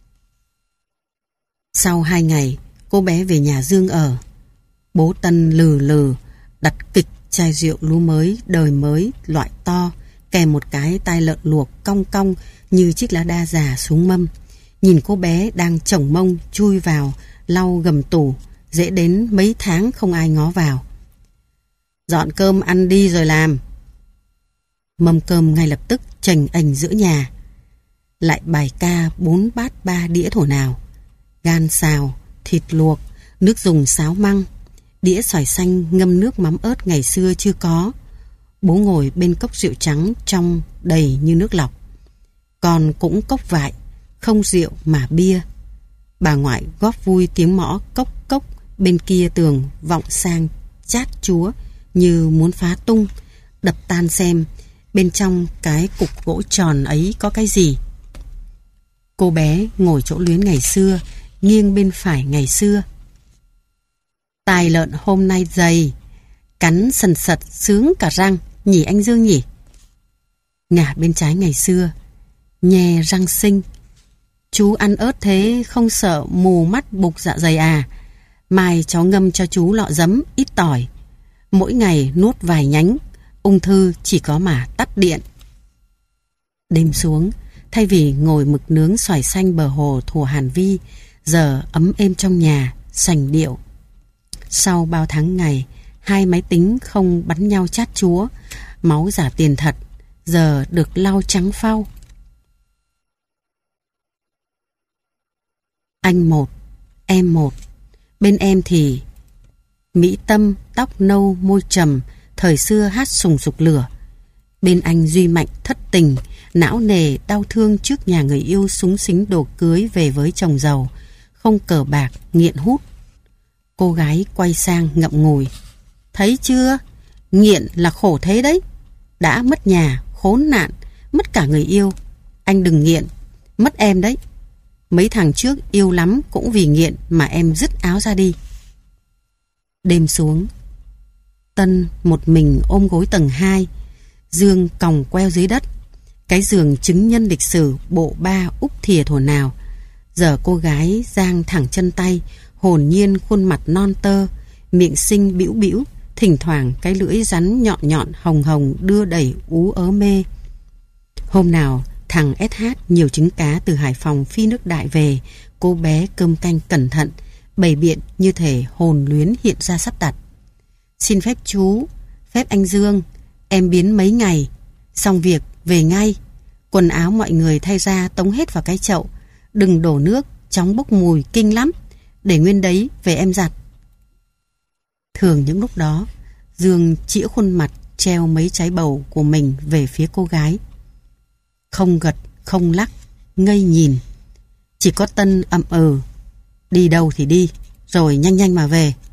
Sau hai ngày, cô bé về nhà Dương ở. Bố Tân lừ lừ đặt kịch chai rượu lúa mới, đời mới, loại to, kèm một cái tai lợn luộc cong cong như chiếc lá đa già xuống mâm. Nhìn cô bé đang chổng mông chui vào lau gầm tủ, dễ đến mấy tháng không ai ngó vào. Dọn cơm ăn đi rồi làm. Mâm cơm ngay lập tức chành ành giữa nhà. Lại bài ca bốn bát ba đĩa thổ nào. Gan xào, thịt luộc, nước dùng xáo măng, đĩa xoài xanh ngâm nước mắm ớt ngày xưa chưa có. Bố ngồi bên cốc rượu trắng trong đầy như nước lọc. Con cũng cốc vại, không rượu mà bia. Bà ngoại góp vui tiếng mõ cốc cốc bên kia tường vọng sang chát chúa như muốn phá tung, đập tan xem bên trong cái cục gỗ tròn ấy có cái gì. Cô bé ngồi chỗ luyến ngày xưa, nghiêng bên phải ngày xưa. Tai lợn hôm nay dày, cắn sần sật sướng cả răng, nhỉ anh Dương nhỉ? Ngả bên trái ngày xưa, nhè răng xinh. Chú ăn ớt thế không sợ mù mắt bục dạ dày à? Mai cháu ngâm cho chú lọ giấm ít tỏi, mỗi ngày nuốt vài nhánh, ung thư chỉ có mà tắt điện. Đêm xuống, thay vì ngồi mực nướng xoài xanh bờ hồ thủa Hàn Vi, giờ ấm êm trong nhà, sành điệu. Sau bao tháng ngày, hai máy tính không bắn nhau chát chúa, máu giả tiền thật, giờ được lau trắng phau. Anh một, em một. Bên em thì mỹ tâm, tóc nâu, môi trầm, thời xưa hát sùng sục lửa. Bên anh duy mạnh thất tình, não nề đau thương trước nhà người yêu súng xính đồ cưới về với chồng giàu, không cờ bạc, nghiện hút. Cô gái quay sang ngậm ngùi. Thấy chưa? Nghiện là khổ thế đấy. Đã mất nhà, khốn nạn, mất cả người yêu. Anh đừng nghiện, mất em đấy. Mấy thằng trước yêu lắm cũng vì nghiện mà em dứt áo ra đi. Đêm xuống, Tân một mình ôm gối tầng hai, Dương còng queo dưới đất. Cái giường chứng nhân lịch sử bộ ba úp thìa thổ nào. Giờ cô gái giang thẳng chân tay, hồn nhiên khuôn mặt non tơ, miệng xinh bĩu bĩu, Thỉnh thoảng cái lưỡi rắn nhọn nhọn hồng hồng đưa đẩy ú ớ mê. Hôm nào thằng ét hát nhiều trứng cá từ Hải Phòng phi nước đại về, cô bé cơm canh cẩn thận, bày biện như thể hồn luyến hiện ra sắp đặt. Xin phép chú, phép anh Dương, em biến mấy ngày, xong việc về ngay. Quần áo mọi người thay ra tống hết vào cái chậu, đừng đổ nước, chóng bốc mùi kinh lắm, để nguyên đấy về em giặt. Thường những lúc đó, Dương chĩa khuôn mặt treo mấy trái bầu của mình về phía cô gái. Không gật, không lắc, ngây nhìn. Chỉ có Tân ậm ừ. Đi đâu thì đi, rồi nhanh nhanh mà về.